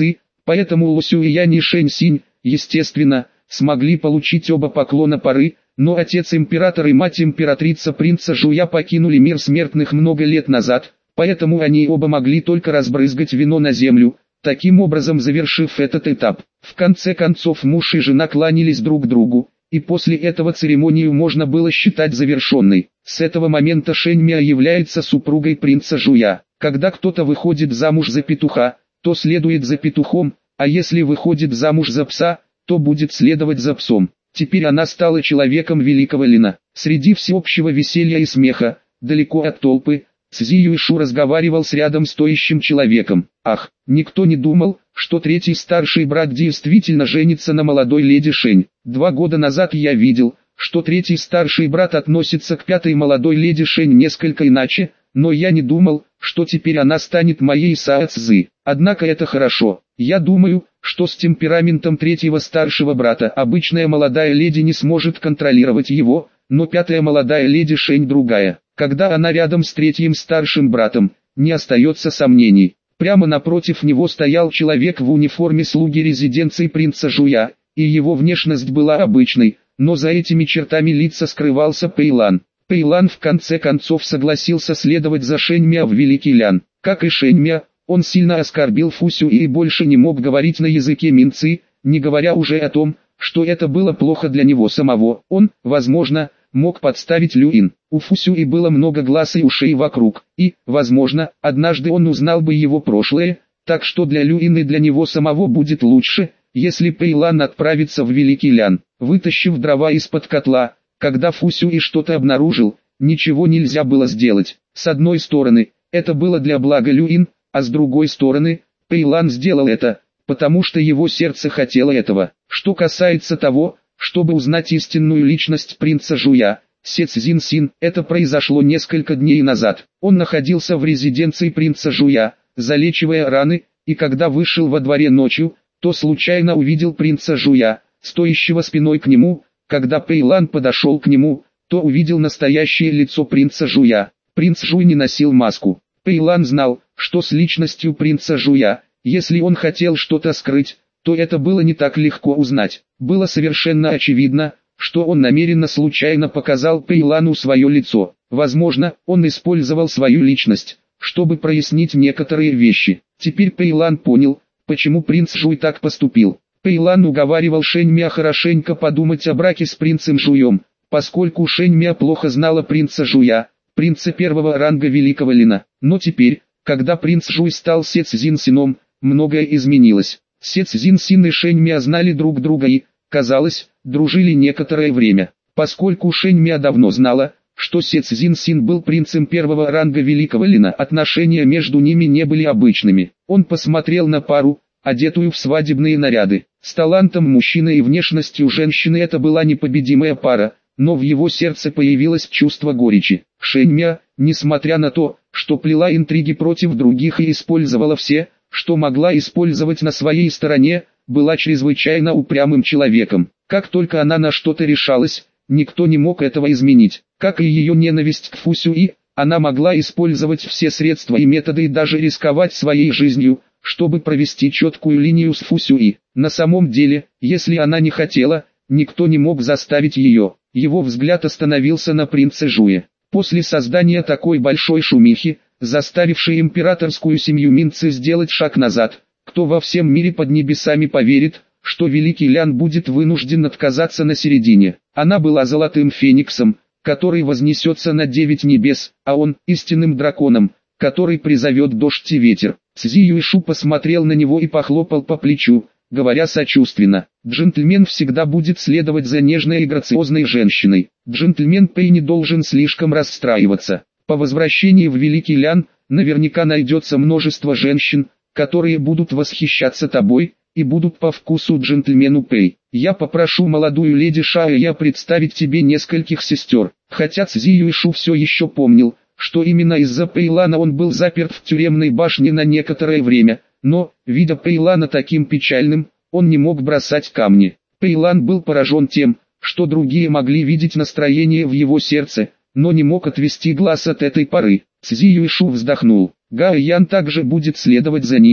Поэтому Ло Сюэянь и Шэнь Синь, естественно, смогли получить оба поклона Пары, но отец император и мать императрица принца Жуя покинули мир смертных много лет назад, поэтому они оба могли только разбрызгать вино на землю, таким образом завершив этот этап. В конце концов муж и жена кланялись друг другу, и после этого церемонию можно было считать завершенной. С этого момента Шэнь Мя является супругой принца Жуя. Когда кто-то выходит замуж за петуха, то следует за петухом, а если выходит замуж за пса, то будет следовать за псом. Теперь она стала человеком великого Лина. Среди всеобщего веселья и смеха, далеко от толпы, Цзи Юйшу разговаривал с рядом стоящим человеком. Ах, никто не думал, что третий старший брат действительно женится на молодой леди Шэнь. Два года назад я видел, что третий старший брат относится к пятой молодой леди Шэнь несколько иначе, но я не думал, что теперь она станет моей Сао Цзы. Однако это хорошо. Я думаю, что с темпераментом третьего старшего брата обычная молодая леди не сможет контролировать его, но пятая молодая леди Шэнь другая. Когда она рядом с третьим старшим братом, не остается сомнений. Прямо напротив него стоял человек в униформе слуги резиденции принца Жуя, и его внешность была обычной, но за этими чертами лица скрывался Пэйлан. Пэйлан в конце концов согласился следовать за Шэнь Мя в Великий Лян. Как и Шэнь Мя, он сильно оскорбил Фу Сюи и больше не мог говорить на языке Минцы, не говоря уже о том, что это было плохо для него самого. Он, возможно, мог подставить Люин. У Фу Сюи было много глаз и ушей вокруг, и, возможно, однажды он узнал бы его прошлое, так что для Люин и для него самого будет лучше, если Пэйлан отправится в Великий Лян. Вытащив дрова из-под котла, когда Фу Сюи что-то обнаружил, ничего нельзя было сделать. С одной стороны, это было для блага Люин, а с другой стороны, Пэйлан сделал это, потому что его сердце хотело этого. Что касается того, чтобы узнать истинную личность принца Жуя, Се Цзин Син, это произошло несколько дней назад. Он находился в резиденции принца Жуя, залечивая раны, и когда вышел во дворе ночью, то случайно увидел принца Жуя, стоящего спиной к нему. Когда Пэйлан подошел к нему, то увидел настоящее лицо принца Жуя. Принц Жуй не носил маску. Пэйлан знал, что с личностью принца Жуя, если он хотел что-то скрыть, то это было не так легко узнать. Было совершенно очевидно, что он намеренно случайно показал Пэйлану свое лицо. Возможно, он использовал свою личность, чтобы прояснить некоторые вещи. Теперь Пэйлан понял, почему принц Жуй так поступил. Пэйлан уговаривал Шэнь Мя хорошенько подумать о браке с принцем Жуем, поскольку Шэнь Мя плохо знала принца Жуя, принца первого ранга Великого Лина. Но теперь, когда принц Жуй стал Се Цзин Сином, многое изменилось. Се Цзин Син и Шэнь Мя знали друг друга и, казалось, дружили некоторое время. Поскольку Шэнь Мя давно знала, что Се Цзин Син был принцем первого ранга Великого Лина, отношения между ними не были обычными. Он посмотрел на пару, одетую в свадебные наряды. С талантом мужчины и внешностью женщины это была непобедимая пара, но в его сердце появилось чувство горечи. Шэнь Мя, несмотря на то, что плела интриги против других и использовала все, что могла использовать на своей стороне, была чрезвычайно упрямым человеком. Как только она на что-то решалась, никто не мог этого изменить. Как и ее ненависть к Фу Сюи, она могла использовать все средства и методы и даже рисковать своей жизнью, чтобы провести четкую линию с Фу Сюи. На самом деле, если она не хотела, никто не мог заставить ее. Его взгляд остановился на принце Жуе. После создания такой большой шумихи, заставившей императорскую семью Минцы сделать шаг назад, кто во всем мире под небесами поверит, что Великий Лян будет вынужден отказаться на середине? Она была золотым фениксом, который вознесется на девять небес, а он – истинным драконом, который призовет дождь и ветер. Цзи Юйшу посмотрел на него и похлопал по плечу, говоря сочувственно: «Джентльмен всегда будет следовать за нежной и грациозной женщиной. Джентльмен Пэй не должен слишком расстраиваться. По возвращении в Великий Лян, наверняка найдется множество женщин, которые будут восхищаться тобой, и будут по вкусу джентльмену Пэй. Я попрошу молодую леди Шая представить тебе нескольких сестер». Хотя Цзи Юйшу все еще помнил, что именно из-за Пэйлана он был заперт в тюремной башне на некоторое время, но, видя Пэйлана таким печальным, он не мог бросать камни. Пэйлан был поражен тем, что другие могли видеть настроение в его сердце, но не мог отвести глаз от этой поры. Цзи Юйшу вздохнул. Гао Ян также будет следовать за ними,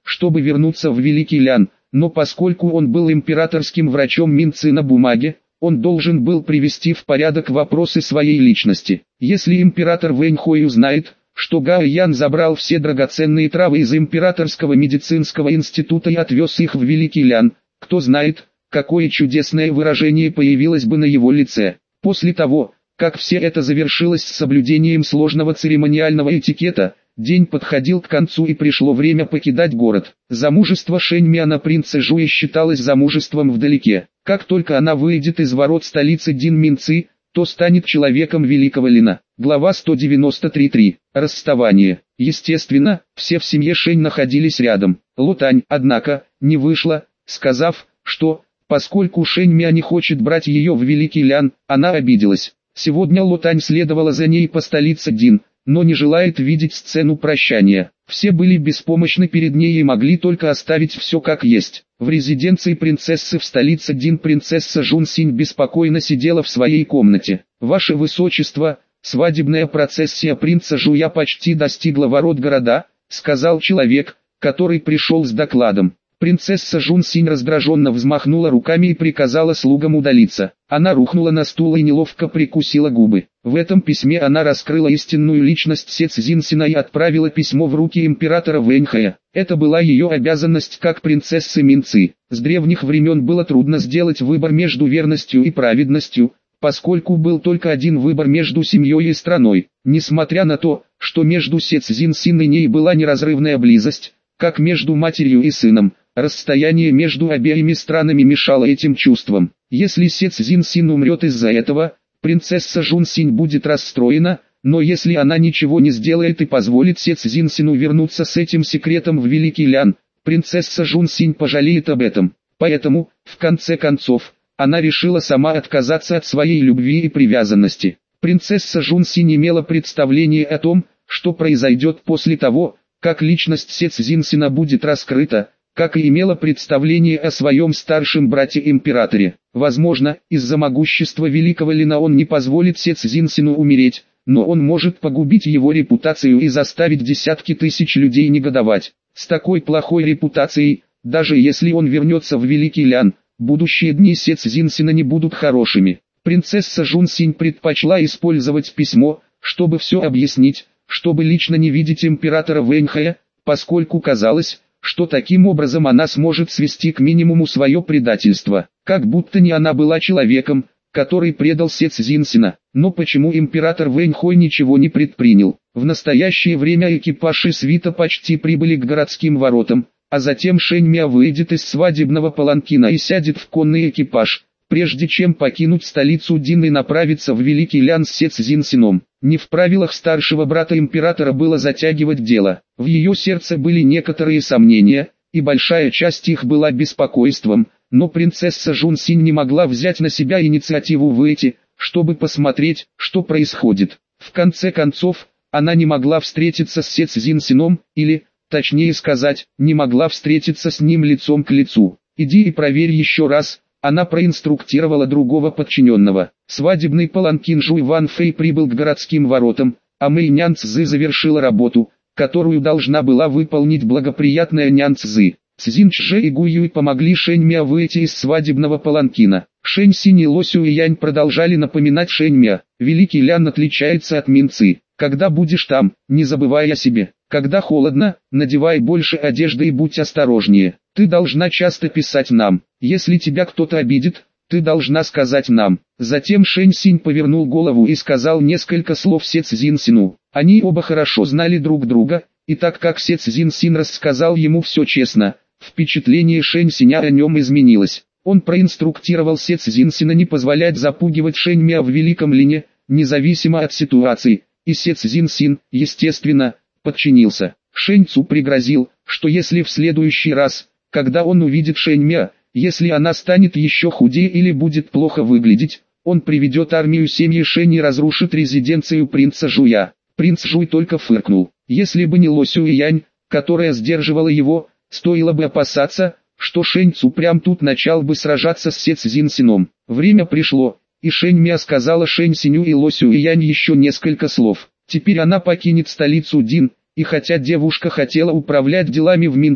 чтобы вернуться в Великий Лян, но поскольку он был императорским врачом Минцы на бумаге, он должен был привести в порядок вопросы своей личности. Если император Вэньхой узнает, что Гао Ян забрал все драгоценные травы из императорского медицинского института и отвез их в Великий Лян, кто знает, какое чудесное выражение появилось бы на его лице. После того, как все это завершилось с соблюдением сложного церемониального этикета, день подходил к концу и пришло время покидать город. Замужество Шэньмя на принце Жуе считалось замужеством вдалеке. Как только она выйдет из ворот столицы Динминцы, то станет человеком Великого Лина. Глава сто девяносто три точка три. Расставание. Естественно, все в семье Шэнь находились рядом. Лотань, однако, не вышла, сказав, что, поскольку Шэньмя не хочет брать ее в Великий Лян, она обиделась. Сегодня Лотань следовала за ней по столице Дин, но не желает видеть сцену прощания. Все были беспомощны перед ней и могли только оставить все как есть. В резиденции принцессы в столице Дин принцесса Жун Синь беспокойно сидела в своей комнате. «Ваше Высочество, свадебная процессия принца Жуя почти достигла ворот города», сказал человек, который пришел с докладом. Принцесса Жун Синь раздраженно взмахнула руками и приказала слугам удалиться. Она рухнула на стул и неловко прикусила губы. В этом письме она раскрыла истинную личность Се Цзиньсина и отправила письмо в руки императора Вэньхая. Это была ее обязанность как принцессы Минцы. С древних времен было трудно сделать выбор между верностью и праведностью, поскольку был только один выбор между семьей и страной. Несмотря на то, что между Се Цзиньсин и ней была неразрывная близость, как между матерью и сыном, расстояние между обеими странами мешало этим чувствам. Если Се Цзиньсин умрет из-за этого, принцесса Жун Синь будет расстроена, но если она ничего не сделает и позволит Се Цзиньсину вернуться с этим секретом в Великий Лян, принцесса Жун Синь пожалеет об этом. Поэтому, в конце концов, она решила сама отказаться от своей любви и привязанности. Принцесса Жун Синь имела представление о том, что произойдет после того, как личность Се Цзиньсина будет раскрыта, как и имела представление о своем старшем брате-императоре. Возможно, из-за могущества Великого Лина он не позволит Се Цзиньсину умереть, но он может погубить его репутацию и заставить десятки тысяч людей негодовать. С такой плохой репутацией, даже если он вернется в Великий Лян, будущие дни Се Цзиньсина не будут хорошими. Принцесса Жун Синь предпочла использовать письмо, чтобы все объяснить, чтобы лично не видеть императора Вэньхая, поскольку казалось, что таким образом она сможет свести к минимуму свое предательство. Как будто не она была человеком, который предал Се Цзиньсина. Но почему император Вэньхой ничего не предпринял? В настоящее время экипаж и свита почти прибыли к городским воротам, а затем Шэньмя выйдет из свадебного паланкина и сядет в конный экипаж, прежде чем покинуть столицу Дин и направиться в Великий Лян с Се Цзиньсином. Не в правилах старшего брата императора было затягивать дело. В ее сердце были некоторые сомнения, и большая часть их была беспокойством, но принцесса Жун Синь не могла взять на себя инициативу выйти, чтобы посмотреть, что происходит. В конце концов, она не могла встретиться с Се Цзиньсином, или, точнее сказать, не могла встретиться с ним лицом к лицу. «Иди и проверь еще раз», она проинструктировала другого подчиненного. Свадебный паланкин Жуй Ван Фэй прибыл к городским воротам, а Мэй Нян Цзы завершила работу, которую должна была выполнить благоприятная Нян Цзы. Цзин Чжэ и Гу Юй помогли Шэньмя выйти из свадебного паланкина. Шэнь Синь и Ло Сюэянь продолжали напоминать Шэньмя: «Великий Лян отличается от Минцы. Когда будешь там, не забывай о себе. Когда холодно, надевай больше одежды и будь осторожнее. Ты должна часто писать нам. Если тебя кто-то обидит, ты должна сказать нам». Затем Шэнь Синь повернул голову и сказал несколько слов Се Цзиньсину. Они оба хорошо знали друг друга, и так как Се Цзиньсин рассказал ему все честно, впечатление Шэнь Синя о нем изменилось. Он проинструктировал Се Цзиньсина не позволять запугивать Шэньмя в Великом Лине, независимо от ситуации, и Се Цзиньсин, естественно, подчинился. Шэнь Цу пригрозил, что если в следующий раз, когда он увидит Шэньмя, если она станет еще худее или будет плохо выглядеть, он приведет армию семьи Шэнь и разрушит резиденцию принца Жуя. Принц Жуй только фыркнул. Если бы не Ло Сюэянь, которая сдерживала его, стоило бы опасаться, что Шэнь Цу прям тут начал бы сражаться с Се Цзиньсином. Время пришло, и Шэньмя сказала Шэнь Синю и Ло Сюэянь еще несколько слов. Теперь она покинет столицу Дин, и хотя девушка хотела управлять делами в Минцы,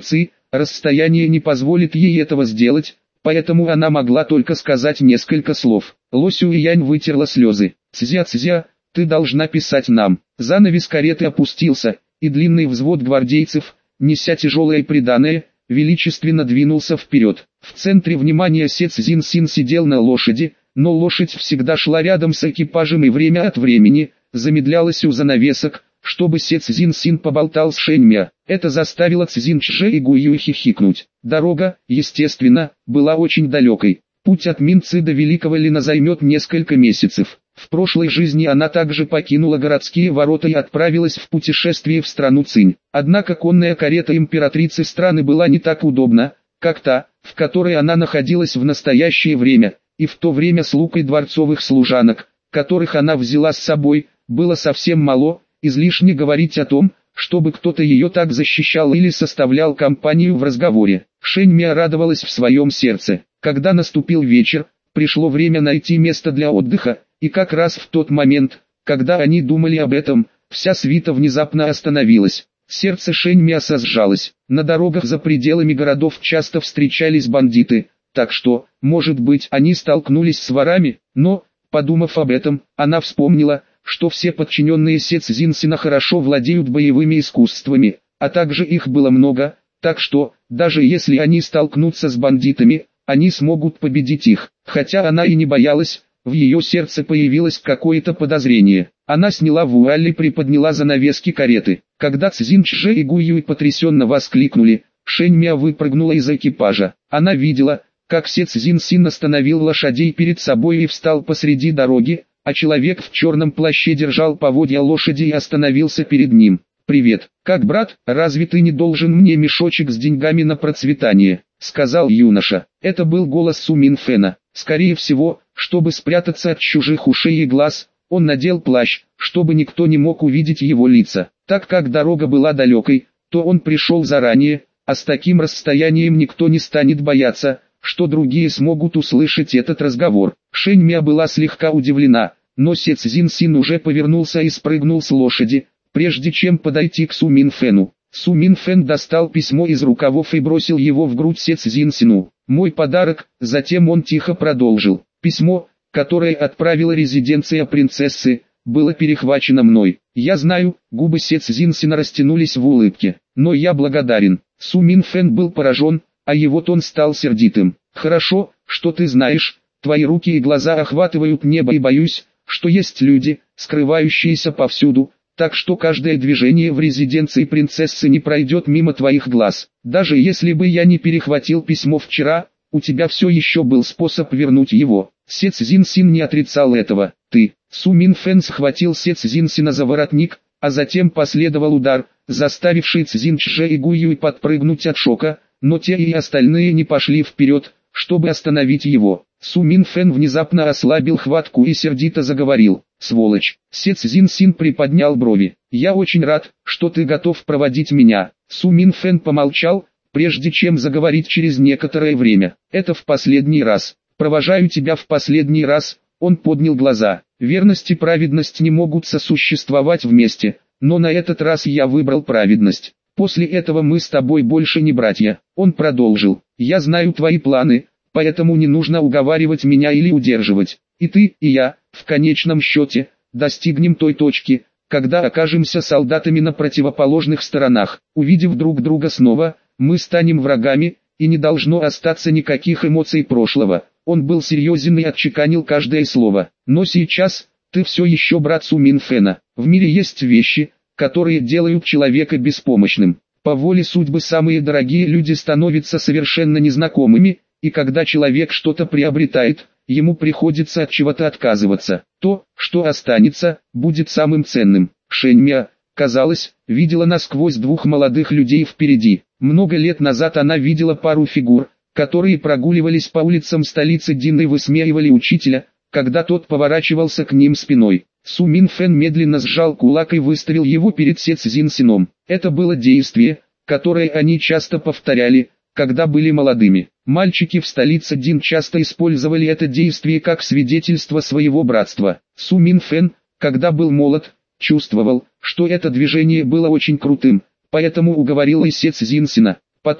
расстояние не позволит ей этого сделать, поэтому она могла только сказать несколько слов. Ло Сюэянь вытерла слезы. «Цзя-цзя, ты должна писать нам». Занавес кареты опустился, и длинный взвод гвардейцев, неся тяжелое приданое, величественно двинулся вперед. В центре внимания Се Цзиньсин сидел на лошади, но лошадь всегда шла рядом с экипажем и время от времени замедлялась у занавесок, чтобы Се Цзиньсин поболтал с Шэньмя. Это заставило Цзиньчжэ и Гуюй хихикнуть. Дорога, естественно, была очень далекой. Путь от Минцы до Великого Лина займет несколько месяцев. В прошлой жизни она также покинула городские ворота и отправилась в путешествие в страну Цинь. Однако конная карета императрицы страны была не так удобна, как та, в которой она находилась в настоящее время, и в то время слуг и дворцовых служанок, которых она взяла с собой, было совсем мало. Излишне говорить о том, чтобы кто-то ее так защищал или составлял компанию в разговоре. Шэньмя радовалась в своем сердце. Когда наступил вечер, пришло время найти место для отдыха, и как раз в тот момент, когда они думали об этом, вся свита внезапно остановилась. Сердце Шэньмя сжалось. На дорогах за пределами городов часто встречались бандиты, так что, может быть, они столкнулись с ворами, но, подумав об этом, она вспомнила, что все подчиненные Се Цзиньсина хорошо владеют боевыми искусствами, а также их было много, так что, даже если они столкнутся с бандитами, они смогут победить их. Хотя она и не боялась, в ее сердце появилось какое-то подозрение. Она сняла вуаль и приподняла занавески кареты. Когда Цзиньчжэ и Гуюй потрясенно воскликнули, Шэньмя выпрыгнула из экипажа. Она видела, как Се Цзиньсин остановил лошадей перед собой и встал посреди дороги, а человек в черном плаще держал поводья лошади и остановился перед ним. «Привет, как брат, разве ты не должен мне мешочек с деньгами на процветание?» — сказал юноша. Это был голос Су Минфэна. Скорее всего, чтобы спрятаться от чужих ушей и глаз, он надел плащ, чтобы никто не мог увидеть его лица. Так как дорога была далекой, то он пришел заранее, а с таким расстоянием никто не станет бояться, что другие смогут услышать этот разговор. Шэньмя была слегка удивлена, но Се Цзиньсин уже повернулся и спрыгнул с лошади, прежде чем подойти к Су Минфэну. Су Минфэн достал письмо из рукавов и бросил его в грудь Се Цзиньсину. «Мой подарок», затем он тихо продолжил. «Письмо, которое отправила резиденция принцессы, было перехвачено мной. Я знаю», губы Се Цзиньсина растянулись в улыбке. «Но я благодарен». Су Минфэн был поражен, а его тон стал сердитым. «Хорошо, что ты знаешь, твои руки и глаза охватывают небо, и боюсь, что есть люди, скрывающиеся повсюду, так что каждое движение в резиденции принцессы не пройдет мимо твоих глаз. Даже если бы я не перехватил письмо вчера, у тебя все еще был способ вернуть его». Се Цзиньсин не отрицал этого. «Ты». Су Минфэн схватил Се Цзиньсина за воротник, а затем последовал удар, заставивший Цзиньчжэ и Гуюй подпрыгнуть от шока, но те и остальные не пошли вперед, чтобы остановить его. Су Минфэн внезапно ослабил хватку и сердито заговорил. «Сволочь!» Се Цзиньсин приподнял брови. «Я очень рад, что ты готов проводить меня». Су Минфэн помолчал, прежде чем заговорить через некоторое время. «Это в последний раз. Провожаю тебя в последний раз». Он поднял глаза. «Верность и праведность не могут сосуществовать вместе, но на этот раз я выбрал праведность. После этого мы с тобой больше не братья». Он продолжил. «Я знаю твои планы, поэтому не нужно уговаривать меня или удерживать. И ты, и я, в конечном счете, достигнем той точки, когда окажемся солдатами на противоположных сторонах. Увидев друг друга снова, мы станем врагами, и не должно остаться никаких эмоций прошлого». Он был серьезен и отчеканил каждое слово. «Но сейчас, ты все еще брат Су Минфэна. В мире есть вещи, которые делают человека беспомощным. По воле судьбы самые дорогие люди становятся совершенно незнакомыми, и когда человек что-то приобретает, ему приходится от чего-то отказываться. То, что останется, будет самым ценным». Шэньмя, казалось, видела насквозь двух молодых людей впереди. Много лет назад она видела пару фигур, которые прогуливались по улицам столицы Дин и высмеивали учителя, когда тот поворачивался к ним спиной. Су Минфэн медленно сжал кулак и выставил его перед Се Цзиньсином. Это было действие, которое они часто повторяли, когда были молодыми. Мальчики в столице Дин часто использовали это действие как свидетельство своего братства. Су Минфэн, когда был молод, чувствовал, что это движение было очень крутым, поэтому уговорил и Се Цзиньсина. Потом,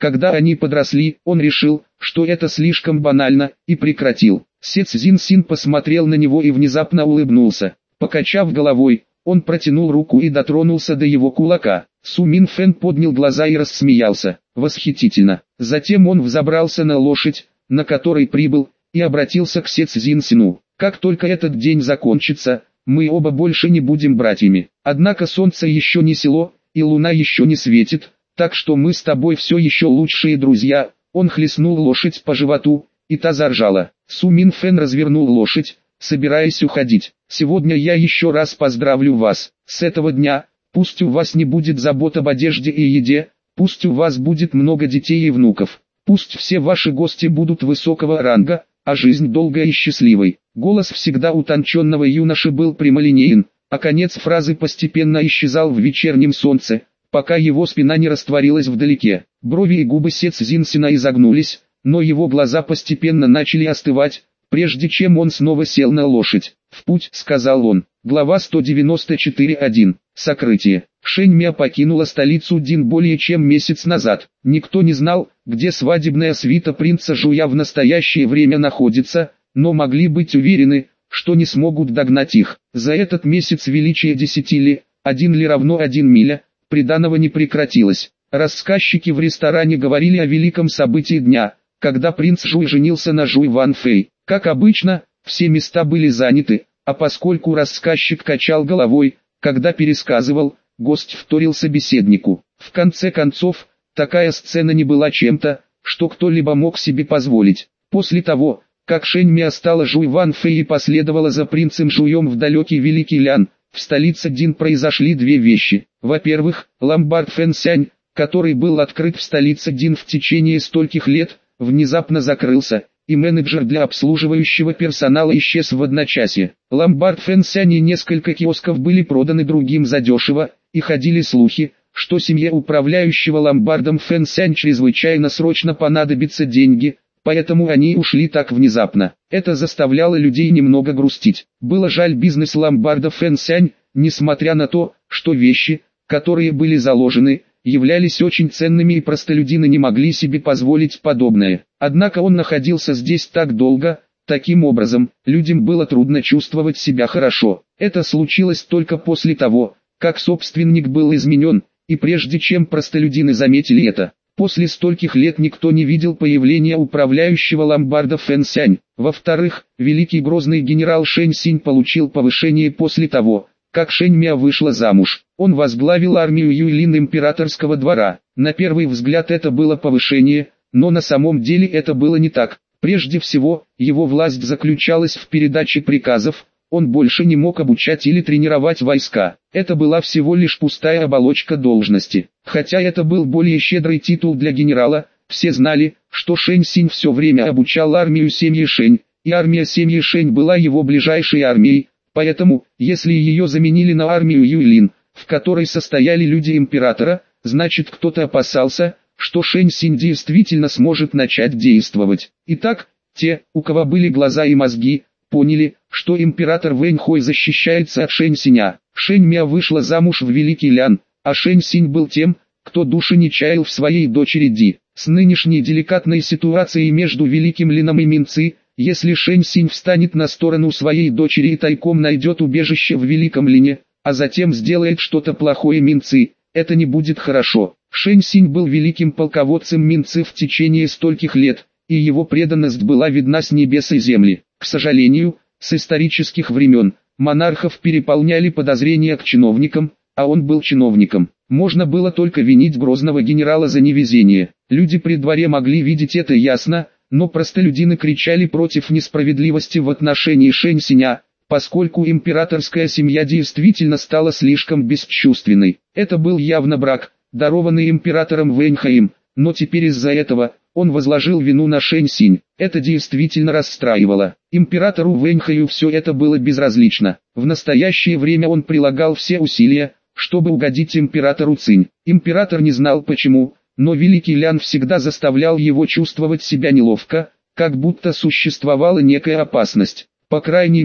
Когда они подросли, он решил, что это слишком банально, и прекратил. Се Цзиньсин посмотрел на него и внезапно улыбнулся. Покачав головой, он протянул руку и дотронулся до его кулака. Су Минфэн поднял глаза и рассмеялся. Восхитительно. Затем он взобрался на лошадь, на которой прибыл, и обратился к Се Цзиньсину. Как только этот день закончится, мы оба больше не будем братьями. Однако солнце еще не село, и луна еще не светит, так что мы с тобой все еще лучшие друзья. Он хлестнул лошадь по животу, и та заржала. Су Минфэн развернул лошадь, собираясь уходить. Сегодня я еще раз поздравлю вас. С этого дня, пусть у вас не будет забот об одежде и еде, пусть у вас будет много детей и внуков. Пусть все ваши гости будут высокого ранга, а жизнь долгой и счастливой. Голос всегда утонченного юноши был прямолинеен, а конец фразы постепенно исчезал в вечернем солнце, пока его спина не растворилась вдалеке. Брови и губы Се Цзиньсина изогнулись, но его глаза постепенно начали остывать, прежде чем он снова сел на лошадь. «В путь», — сказал он. Глава сто девяносто четыре один. Сокрытие. Шэнь Мя покинула столицу Дин более чем месяц назад. Никто не знал, где свадебная свита принца Жуя в настоящее время находится, но могли быть уверены, что не смогут догнать их. За этот месяц величие десяти ли, один ли равно один миля, приданого не прекратилось. Рассказчики в ресторане говорили о великом событии дня, когда принц Жуй женился на Жуй Ван Фэй. Как обычно, все места были заняты, а поскольку рассказчик качал головой, когда пересказывал, гость вторил собеседнику. В конце концов, такая сцена не была чем-то, что кто-либо мог себе позволить. После того, как Шэнь Мя стала Жуй Ван Фэй и последовала за принцем Жуем в далекий Великий Лян, в столице Дин произошли две вещи. Во-первых, ломбард Фэн Сянь, который был открыт в столице Дин в течение стольких лет, внезапно закрылся, и менеджер для обслуживающего персонала исчез в одночасье. Ломбард Фэн Сянь и несколько киосков были проданы другим задешево, и ходили слухи, что семье управляющего ломбардом Фэн Сянь чрезвычайно срочно понадобятся деньги, поэтому они ушли так внезапно. Это заставляло людей немного грустить. Было жаль бизнес ломбарда Фэн Сянь, несмотря на то, что вещи, которые были заложены, являлись очень ценными и простолюдины не могли себе позволить подобное. Однако он находился здесь так долго, таким образом, людям было трудно чувствовать себя хорошо. Это случилось только после того, как собственник был изменен, и прежде чем простолюдины заметили это. После стольких лет никто не видел появления управляющего ломбарда Фэн Сянь. Во-вторых, великий грозный генерал Шэнь Синь получил повышение после того, как Шэнь Мя вышла замуж. Он возглавил армию Юйлин императорского двора. На первый взгляд это было повышение, но на самом деле это было не так. Прежде всего, его власть заключалась в передаче приказов, он больше не мог обучать или тренировать войска. Это была всего лишь пустая оболочка должности. Хотя это был более щедрый титул для генерала, все знали, что Шэнь Синь все время обучал армию семьи Шэнь, и армия семьи Шэнь была его ближайшей армией. Поэтому, если ее заменили на армию Юйлин, в которой состояли люди императора, значит кто-то опасался, что Шэнь Синь действительно сможет начать действовать. Итак, те, у кого были глаза и мозги, поняли, что император Вэнь Хой защищается от Шэнь Синя. Шэнь Мя вышла замуж в Великий Лян, а Шэнь Синь был тем, кто души не чаял в своей дочери Ди. С нынешней деликатной ситуацией между Великим Лином и Минци, если Шэнь Синь встанет на сторону своей дочери и тайком найдет убежище в Великом Лине, а затем сделает что-то плохое Минци, это не будет хорошо. Шэнь Синь был великим полководцем Минци в течение стольких лет, и его преданность была видна с небес и земли. К сожалению, с исторических времен, монархов переполняли подозрения к чиновникам, а он был чиновником. Можно было только винить грозного генерала за невезение. Люди при дворе могли видеть это ясно, но простолюдины кричали против несправедливости в отношении Шэнь Синя, поскольку императорская семья действительно стала слишком бесчувственной. Это был явно брак, дарованный императором Вэнь Хаем, но теперь из-за этого он возложил вину на Шэнь Синь. Это действительно расстраивало. Императору Вэнь Хаю все это было безразлично. В настоящее время он прилагал все усилия, чтобы угодить императору Цинь. Император не знал почему, но Великий Лян всегда заставлял его чувствовать себя неловко, как будто существовала некая опасность. По крайней мере,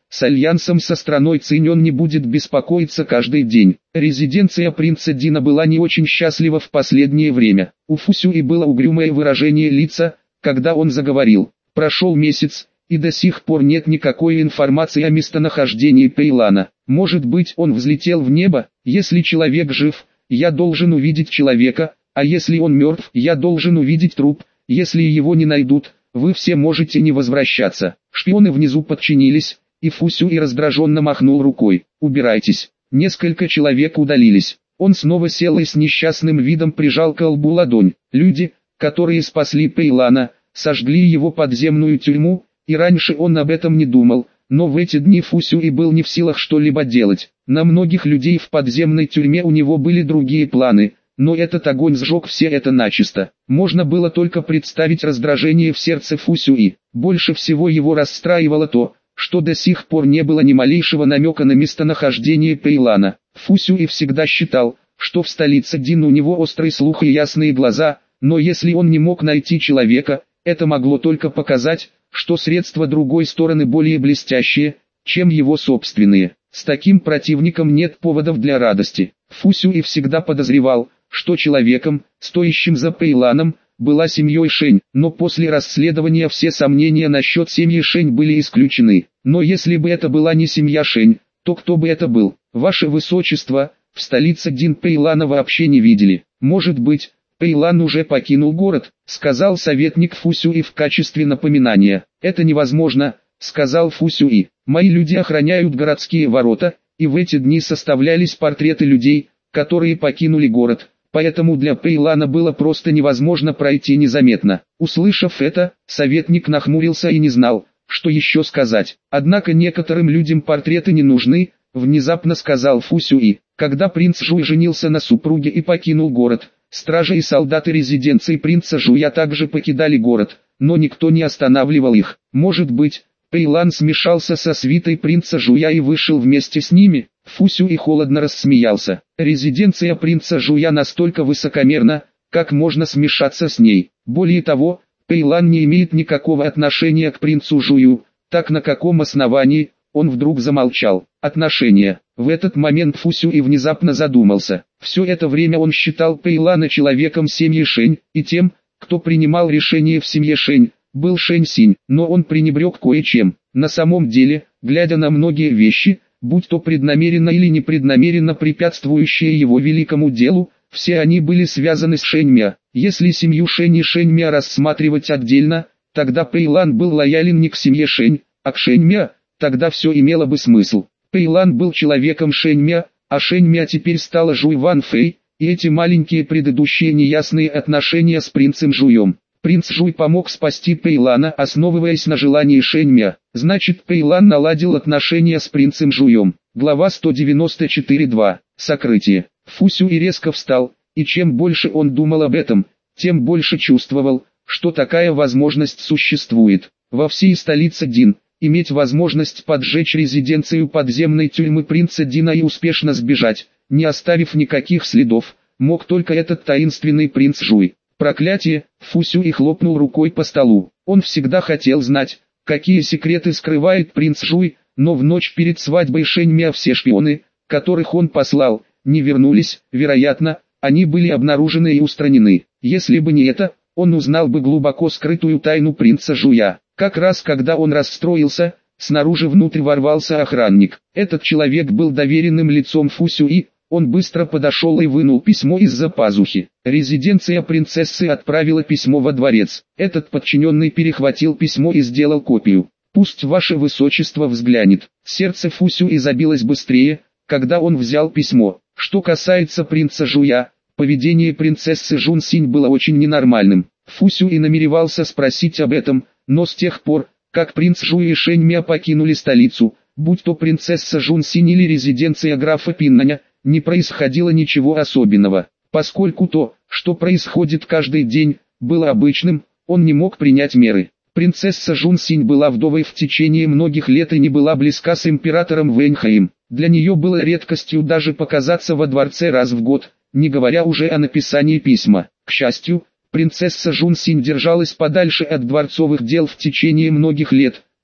с альянсом со страной Цинь он не будет беспокоиться каждый день. Резиденция принца Дина была не очень счастлива в последнее время. У Фу Сюи было угрюмое выражение лица, когда он заговорил. Прошел месяц, и до сих пор нет никакой информации о местонахождении Пейлана. Может быть, он взлетел в небо? Если человек жив, я должен увидеть человека, а если он мертв, я должен увидеть труп. Если его не найдут, вы все можете не возвращаться. Шпионы внизу подчинились, и Фу Сюи раздраженно махнул рукой. Убирайтесь. Несколько человек удалились. Он снова сел и с несчастным видом прижал к лбу ладонь. Люди, которые спасли Пейлана, сожгли его подземную тюрьму, и раньше он об этом не думал, но в эти дни Фу Сюи был не в силах что-либо делать. На многих людей в подземной тюрьме у него были другие планы, но этот огонь сжег все это начисто. Можно было только представить раздражение в сердце Фу Сюи. Больше всего его расстраивало то, что до сих пор не было ни малейшего намека на местонахождение Пейлана. Фу Сюи всегда считал, что в столице Дин у него острый слух и ясные глаза, но если он не мог найти человека, это могло только показать, что средства другой стороны более блестящие, чем его собственные. С таким противником нет поводов для радости. Фу Сюи всегда подозревал, что человеком, стоящим за Пейланом, была семьей Шэнь, но после расследования все сомнения насчет семьи Шэнь были исключены. Но если бы это была не семья Шэнь, то кто бы это был? Ваше Высочество, в столице Дин Пейлана вообще не видели. Может быть, Пейлан уже покинул город, сказал советник Фу Сюи в качестве напоминания. Это невозможно, сказал Фу Сюи. Мои люди охраняют городские ворота, и в эти дни составлялись портреты людей, которые покинули город, поэтому для Пейлана было просто невозможно пройти незаметно. Услышав это, советник нахмурился и не знал, что еще сказать. Однако некоторым людям портреты не нужны, внезапно сказал Фу Сюи. Когда принц Жуй женился на супруге и покинул город, стражи и солдаты резиденции принца Жуя также покидали город, но никто не останавливал их. Может быть, Пейлан смешался со свитой принца Жуя и вышел вместе с ними? Фу Сюи холодно рассмеялся. Резиденция принца Жуя настолько высокомерна, как можно смешаться с ней. Более того, Пейлан не имеет никакого отношения к принцу Жую. Так на каком основании? Он вдруг замолчал. Отношения. В этот момент Фу Сюи внезапно задумался. Все это время он считал Пейлана человеком семьи Шэнь, и тем, кто принимал решение в семье Шэнь, был Шэнь Синь, но он пренебрег кое-чем. На самом деле, глядя на многие вещи, будь то преднамеренно или непреднамеренно препятствующие его великому делу, все они были связаны с Шэньмя. Если семью Шэнь и Шэньмя рассматривать отдельно, тогда Пейлан был лоялен не к семье Шэнь, а к Шэньмя, тогда все имело бы смысл. Пейлан был человеком Шэньмя, а Шэньмя теперь стала Жуй Ван Фэй, и эти маленькие предыдущие неясные отношения с принцем Жуем. Принц Жуй помог спасти Пейлана, основываясь на желании Шэньмя. Значит, Пейлан наладил отношения с принцем Жуем. Глава сто девяносто четыре два. Сокрытие. Фу Сюи резко встал, и чем больше он думал об этом, тем больше чувствовал, что такая возможность существует. Во всей столице Дин, иметь возможность поджечь резиденцию подземной тюрьмы принца Дина и успешно сбежать, не оставив никаких следов, мог только этот таинственный принц Жуй. Проклятие! Фу Сюи хлопнул рукой по столу. Он всегда хотел знать, какие секреты скрывает принц Жуй, но в ночь перед свадьбой Шэньмя все шпионы, которых он послал, не вернулись. Вероятно, они были обнаружены и устранены. Если бы не это, он узнал бы глубоко скрытую тайну принца Жуя. Как раз когда он расстроился, снаружи внутрь ворвался охранник. Этот человек был доверенным лицом Фу Сюи. Он быстро подошел и вынул письмо из-за пазухи. Резиденция принцессы отправила письмо во дворец. Этот подчиненный перехватил письмо и сделал копию. «Пусть ваше высочество взглянет». Сердце Фу Сюи забилось быстрее, когда он взял письмо. Что касается принца Жуя, поведение принцессы Жун Синь было очень ненормальным. Фу Сюи намеревался спросить об этом, но с тех пор, как принц Жуй и Шэньмя покинули столицу, будь то принцесса Жун Синь или резиденция графа Пиннаня, не происходило ничего особенного. Поскольку то, что происходит каждый день, было обычным, он не мог принять меры. Принцесса Жун Синь была вдовой в течение многих лет и не была близка с императором Вэньхаем. Для нее было редкостью даже показаться во дворце раз в год, не говоря уже о написании письма. К счастью, принцесса Жун Синь держалась подальше от дворцовых дел в течение многих лет,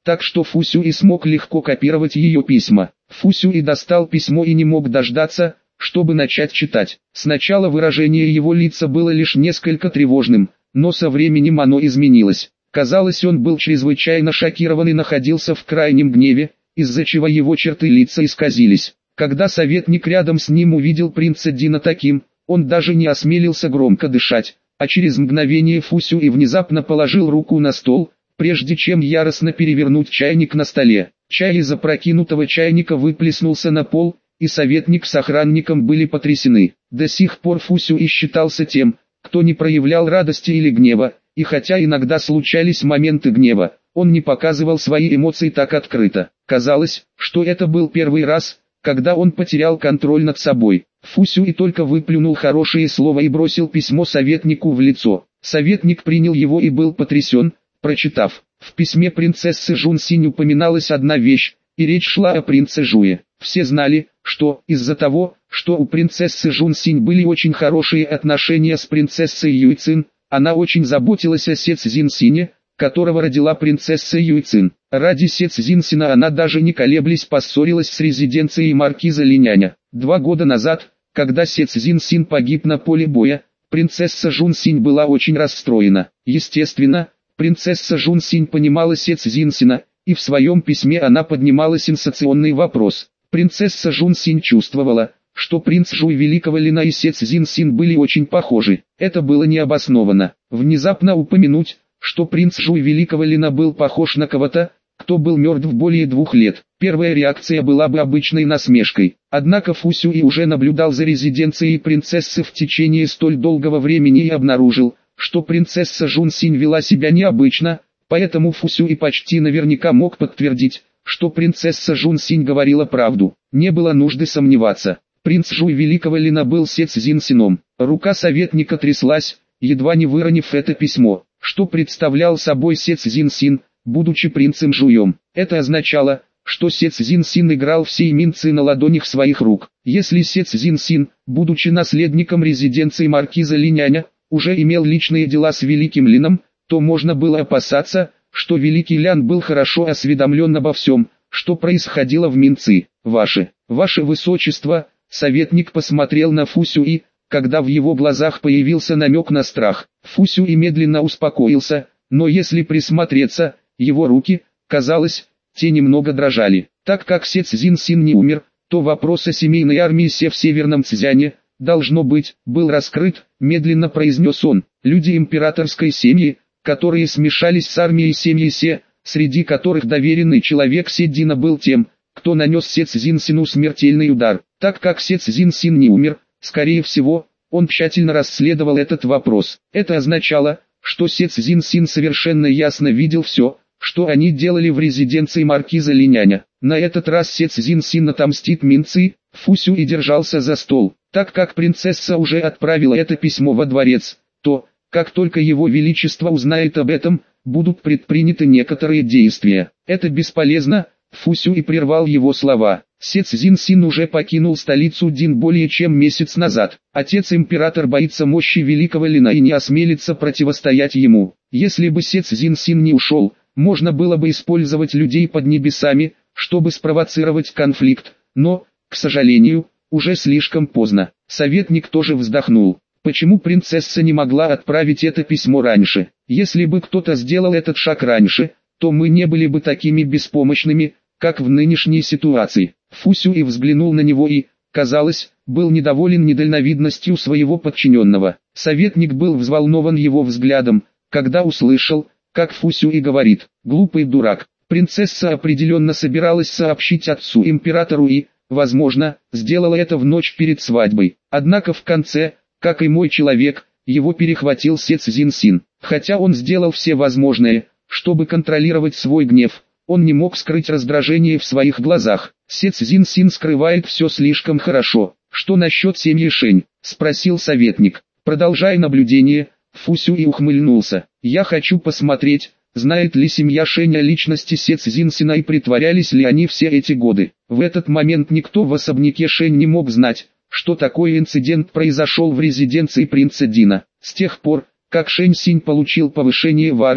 так что Фусюй смог легко копировать ее письма. Фусюй достал письмо и не мог дождаться, чтобы начать читать. Сначала выражение его лица было лишь несколько тревожным, но со временем оно изменилось. Казалось, он был чрезвычайно шокирован и находился в крайнем гневе, из-за чего его черты лица исказились. Когда советник рядом с ним увидел принца Дина таким, он даже не осмелился громко дышать, а через мгновение Фусюй внезапно положил руку на стол, прежде чем яростно перевернуть чайник на столе. Чай из опрокинутого чайника выплеснулся на пол, и советник с охранником были потрясены. До сих пор Фусюй считался тем, кто не проявлял радости или гнева, и хотя иногда случались моменты гнева, он не показывал свои эмоции так открыто. Казалось, что это был первый раз, когда он потерял контроль над собой. Фусюй только выплюнул хорошее слово и бросил письмо советнику в лицо. Советник принял его и был потрясен, прочитав. В письме принцессы Жун Синь упоминалась одна вещь, и речь шла о принце Жуе. Все знали, что, из-за того, что у принцессы Жун Синь были очень хорошие отношения с принцессой Юйцин, она очень заботилась о Се Цзиньсине, которого родила принцесса Юйцин. Ради Се Цзиньсина она даже не колеблясь поссорилась с резиденцией маркиза Линяня. Два года назад, когда Се Цзиньсин погиб на поле боя, принцесса Жун Синь была очень расстроена. Естественно, принцесса Жун Синь понимала Се Цзиньсина, и в своем письме она поднимала сенсационный вопрос. Принцесса Жун Синь чувствовала, что принц Жуй Великого Лина и Се Цзиньсин были очень похожи. Это было необоснованно. Внезапно упомянуть, что принц Жуй Великого Лина был похож на кого-то, кто был мертв более двух лет. Первая реакция была бы обычной насмешкой. Однако Фусюй уже наблюдал за резиденцией принцессы в течение столь долгого времени и обнаружил, что принцесса Жун Синь вела себя необычно, поэтому Фусюй почти наверняка мог подтвердить, что принцесса Жун Синь говорила правду. Не было нужды сомневаться. Принц Жуй Великого Лина был Се Цзиньсином. Рука советника тряслась, едва не выронив это письмо. Что представлял собой Се Цзиньсин, будучи принцем Жуем? Это означало, что Се Цзиньсин играл все именцы на ладонях своих рук. Если Се Цзиньсин, будучи наследником резиденции маркиза Линяня, уже имел личные дела с Великим Лином, то можно было опасаться, что Великий Лян был хорошо осведомлен обо всем, что происходило в Минцы. «Ваше, ваше высочество», советник посмотрел на Фусюй, когда в его глазах появился намек на страх. Фусюй медленно успокоился, но если присмотреться, его руки, казалось, те немного дрожали. Так как Се Цзиньсин не умер, то вопрос о семейной армии Се в Северном Цзяне, должно быть, был раскрыт, медленно произнес он. Люди императорской семьи, которые смешались с армией семьи Се, среди которых доверенный человек Се Дина был тем, кто нанес Се Цзиньсину смертельный удар. Так как Се Цзиньсин не умер, скорее всего, он тщательно расследовал этот вопрос. Это означало, что Се Цзиньсин совершенно ясно видел все, что они делали в резиденции маркиза Линяня. На этот раз Се Цзиньсин отомстит Минцы. Фусюй держался за стол. Так как принцесса уже отправила это письмо во дворец, то, как только его величество узнает об этом, будут предприняты некоторые действия. Это бесполезно. Фусюй прервал его слова. Се Цзиньсин уже покинул столицу Дин более чем месяц назад. Отец-император боится мощи Великого Лина и не осмелится противостоять ему. Если бы Се Цзиньсин не ушел, можно было бы использовать людей под небесами, чтобы спровоцировать конфликт, но, к сожалению, уже слишком поздно. Советник тоже вздохнул. Почему принцесса не могла отправить это письмо раньше? Если бы кто-то сделал этот шаг раньше, то мы не были бы такими беспомощными, как в нынешней ситуации. Фусюй взглянул на него и, казалось, был недоволен недальновидностью своего подчиненного. Советник был взволнован его взглядом, когда услышал, как Фусюй говорит: «Глупый дурак». Принцесса определенно собиралась сообщить отцу императору и, возможно, сделала это в ночь перед свадьбой. Однако в конце, как и мой человек, его перехватил Се Цзиньсин. Хотя он сделал все возможное, чтобы контролировать свой гнев, он не мог скрыть раздражение в своих глазах. Се Цзиньсин скрывает все слишком хорошо. «Что насчет семьи Шэнь?» – спросил советник. Продолжая наблюдение, Фусюй ухмыльнулся. «Я хочу посмотреть, знает ли семья Шэнь о личности Се Цзиньсина и притворялись ли они все эти годы». В этот момент никто в особняке Шэнь не мог знать, что такой инцидент произошел в резиденции принца Дина. С тех пор, как Шэнь Синь получил повышение в армии,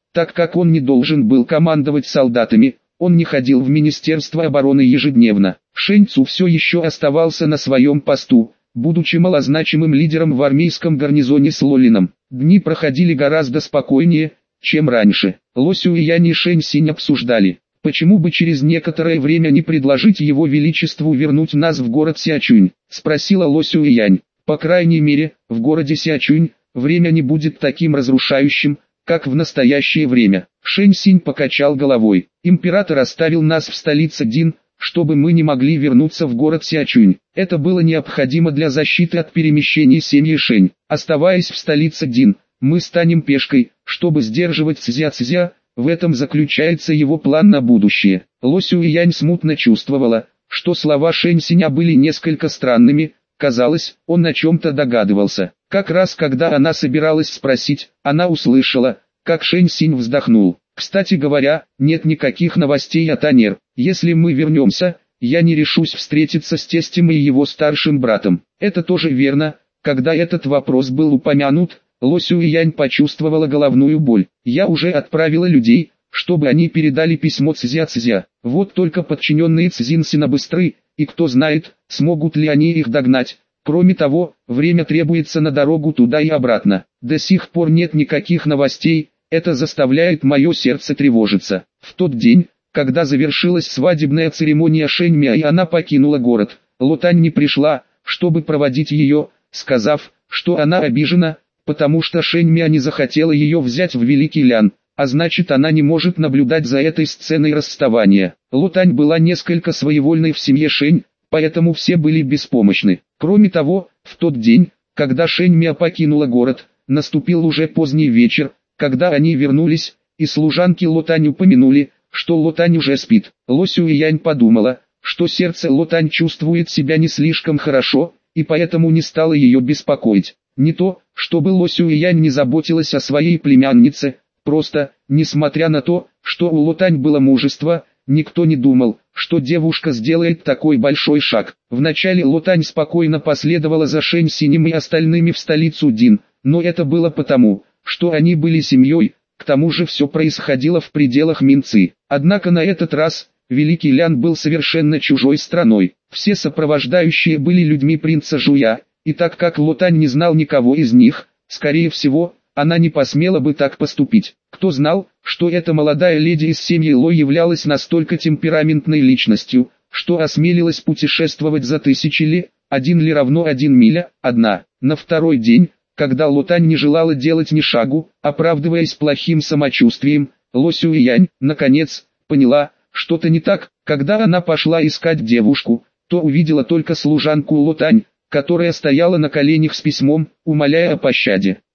так как он не должен был командовать солдатами, он не ходил в Министерство обороны ежедневно. Шэнь Цу все еще оставался на своем посту, будучи малозначимым лидером в армейском гарнизоне с Лолином. Дни проходили гораздо спокойнее, чем раньше. Ло Сюэянь и Шэнь Синь обсуждали, почему бы через некоторое время не предложить его величеству вернуть нас в город Сяочунь, спросила Ло Сюэянь. По крайней мере, в городе Сяочунь время не будет таким разрушающим, как в настоящее время. Шэнь Синь покачал головой. Император оставил нас в столице Дин, чтобы мы не могли вернуться в город Сяочунь. Это было необходимо для защиты от перемещений семьи Шэнь. Оставаясь в столице Дин, мы станем пешкой, чтобы сдерживать Цзя-Цзя, в этом заключается его план на будущее. Ло Сюэянь смутно чувствовала, что слова Шэнь Синя были несколько странными, казалось, он о чем-то догадывался. Как раз когда она собиралась спросить, она услышала, как Шэнь Синь вздохнул. Кстати говоря, нет никаких новостей от Анер. Если мы вернемся, я не решусь встретиться с тестем и его старшим братом. Это тоже верно. Когда этот вопрос был упомянут, Ло Сюэянь почувствовала головную боль. Я уже отправила людей, чтобы они передали письмо Цзя-Цзя. Вот только подчиненные Цзинсина быстры, и кто знает, смогут ли они их догнать. Кроме того, время требуется на дорогу туда и обратно. До сих пор нет никаких новостей, это заставляет мое сердце тревожиться. В тот день, когда завершилась свадебная церемония Шэньмя и она покинула город, Ло Тань не пришла, чтобы проводить ее, сказав, что она обижена, потому что Шэньмя не захотела ее взять в Великий Лян, а значит она не может наблюдать за этой сценой расставания. Ло Тань была несколько своевольной в семье Шэнь, поэтому все были беспомощны. Кроме того, в тот день, когда Шэньмя покинула город, наступил уже поздний вечер, когда они вернулись, и служанки Ло Тань упомянули, что Ло Тань уже спит. Ло Сюэянь подумала, что сердце Ло Тань чувствует себя не слишком хорошо, и поэтому не стала ее беспокоить. Не то, чтобы Ло Сюэянь не заботилась о своей племяннице, просто, несмотря на то, что у Ло Тань было мужество, никто не думал, что девушка сделает такой большой шаг. Вначале Ло Тань спокойно последовала за Шэнь Синем и остальными в столицу Дин, но это было потому, что они были семьей, к тому же все происходило в пределах Минцы. Однако на этот раз, Великий Лян был совершенно чужой страной. Все сопровождающие были людьми принца Жуя, и так как Ло Тань не знал никого из них, скорее всего, она не посмела бы так поступить. Кто знал, что эта молодая леди из семьи Ло являлась настолько темпераментной личностью, что осмелилась путешествовать за тысячи ли, один ли равно один миля, одна. На второй день, когда Ло Тань не желала делать ни шагу, оправдываясь плохим самочувствием, Ло Сюэянь, наконец, поняла, что-то не так. Когда она пошла искать девушку, то увидела только служанку Ло Тань, которая стояла на коленях с письмом, умоляя о пощаде.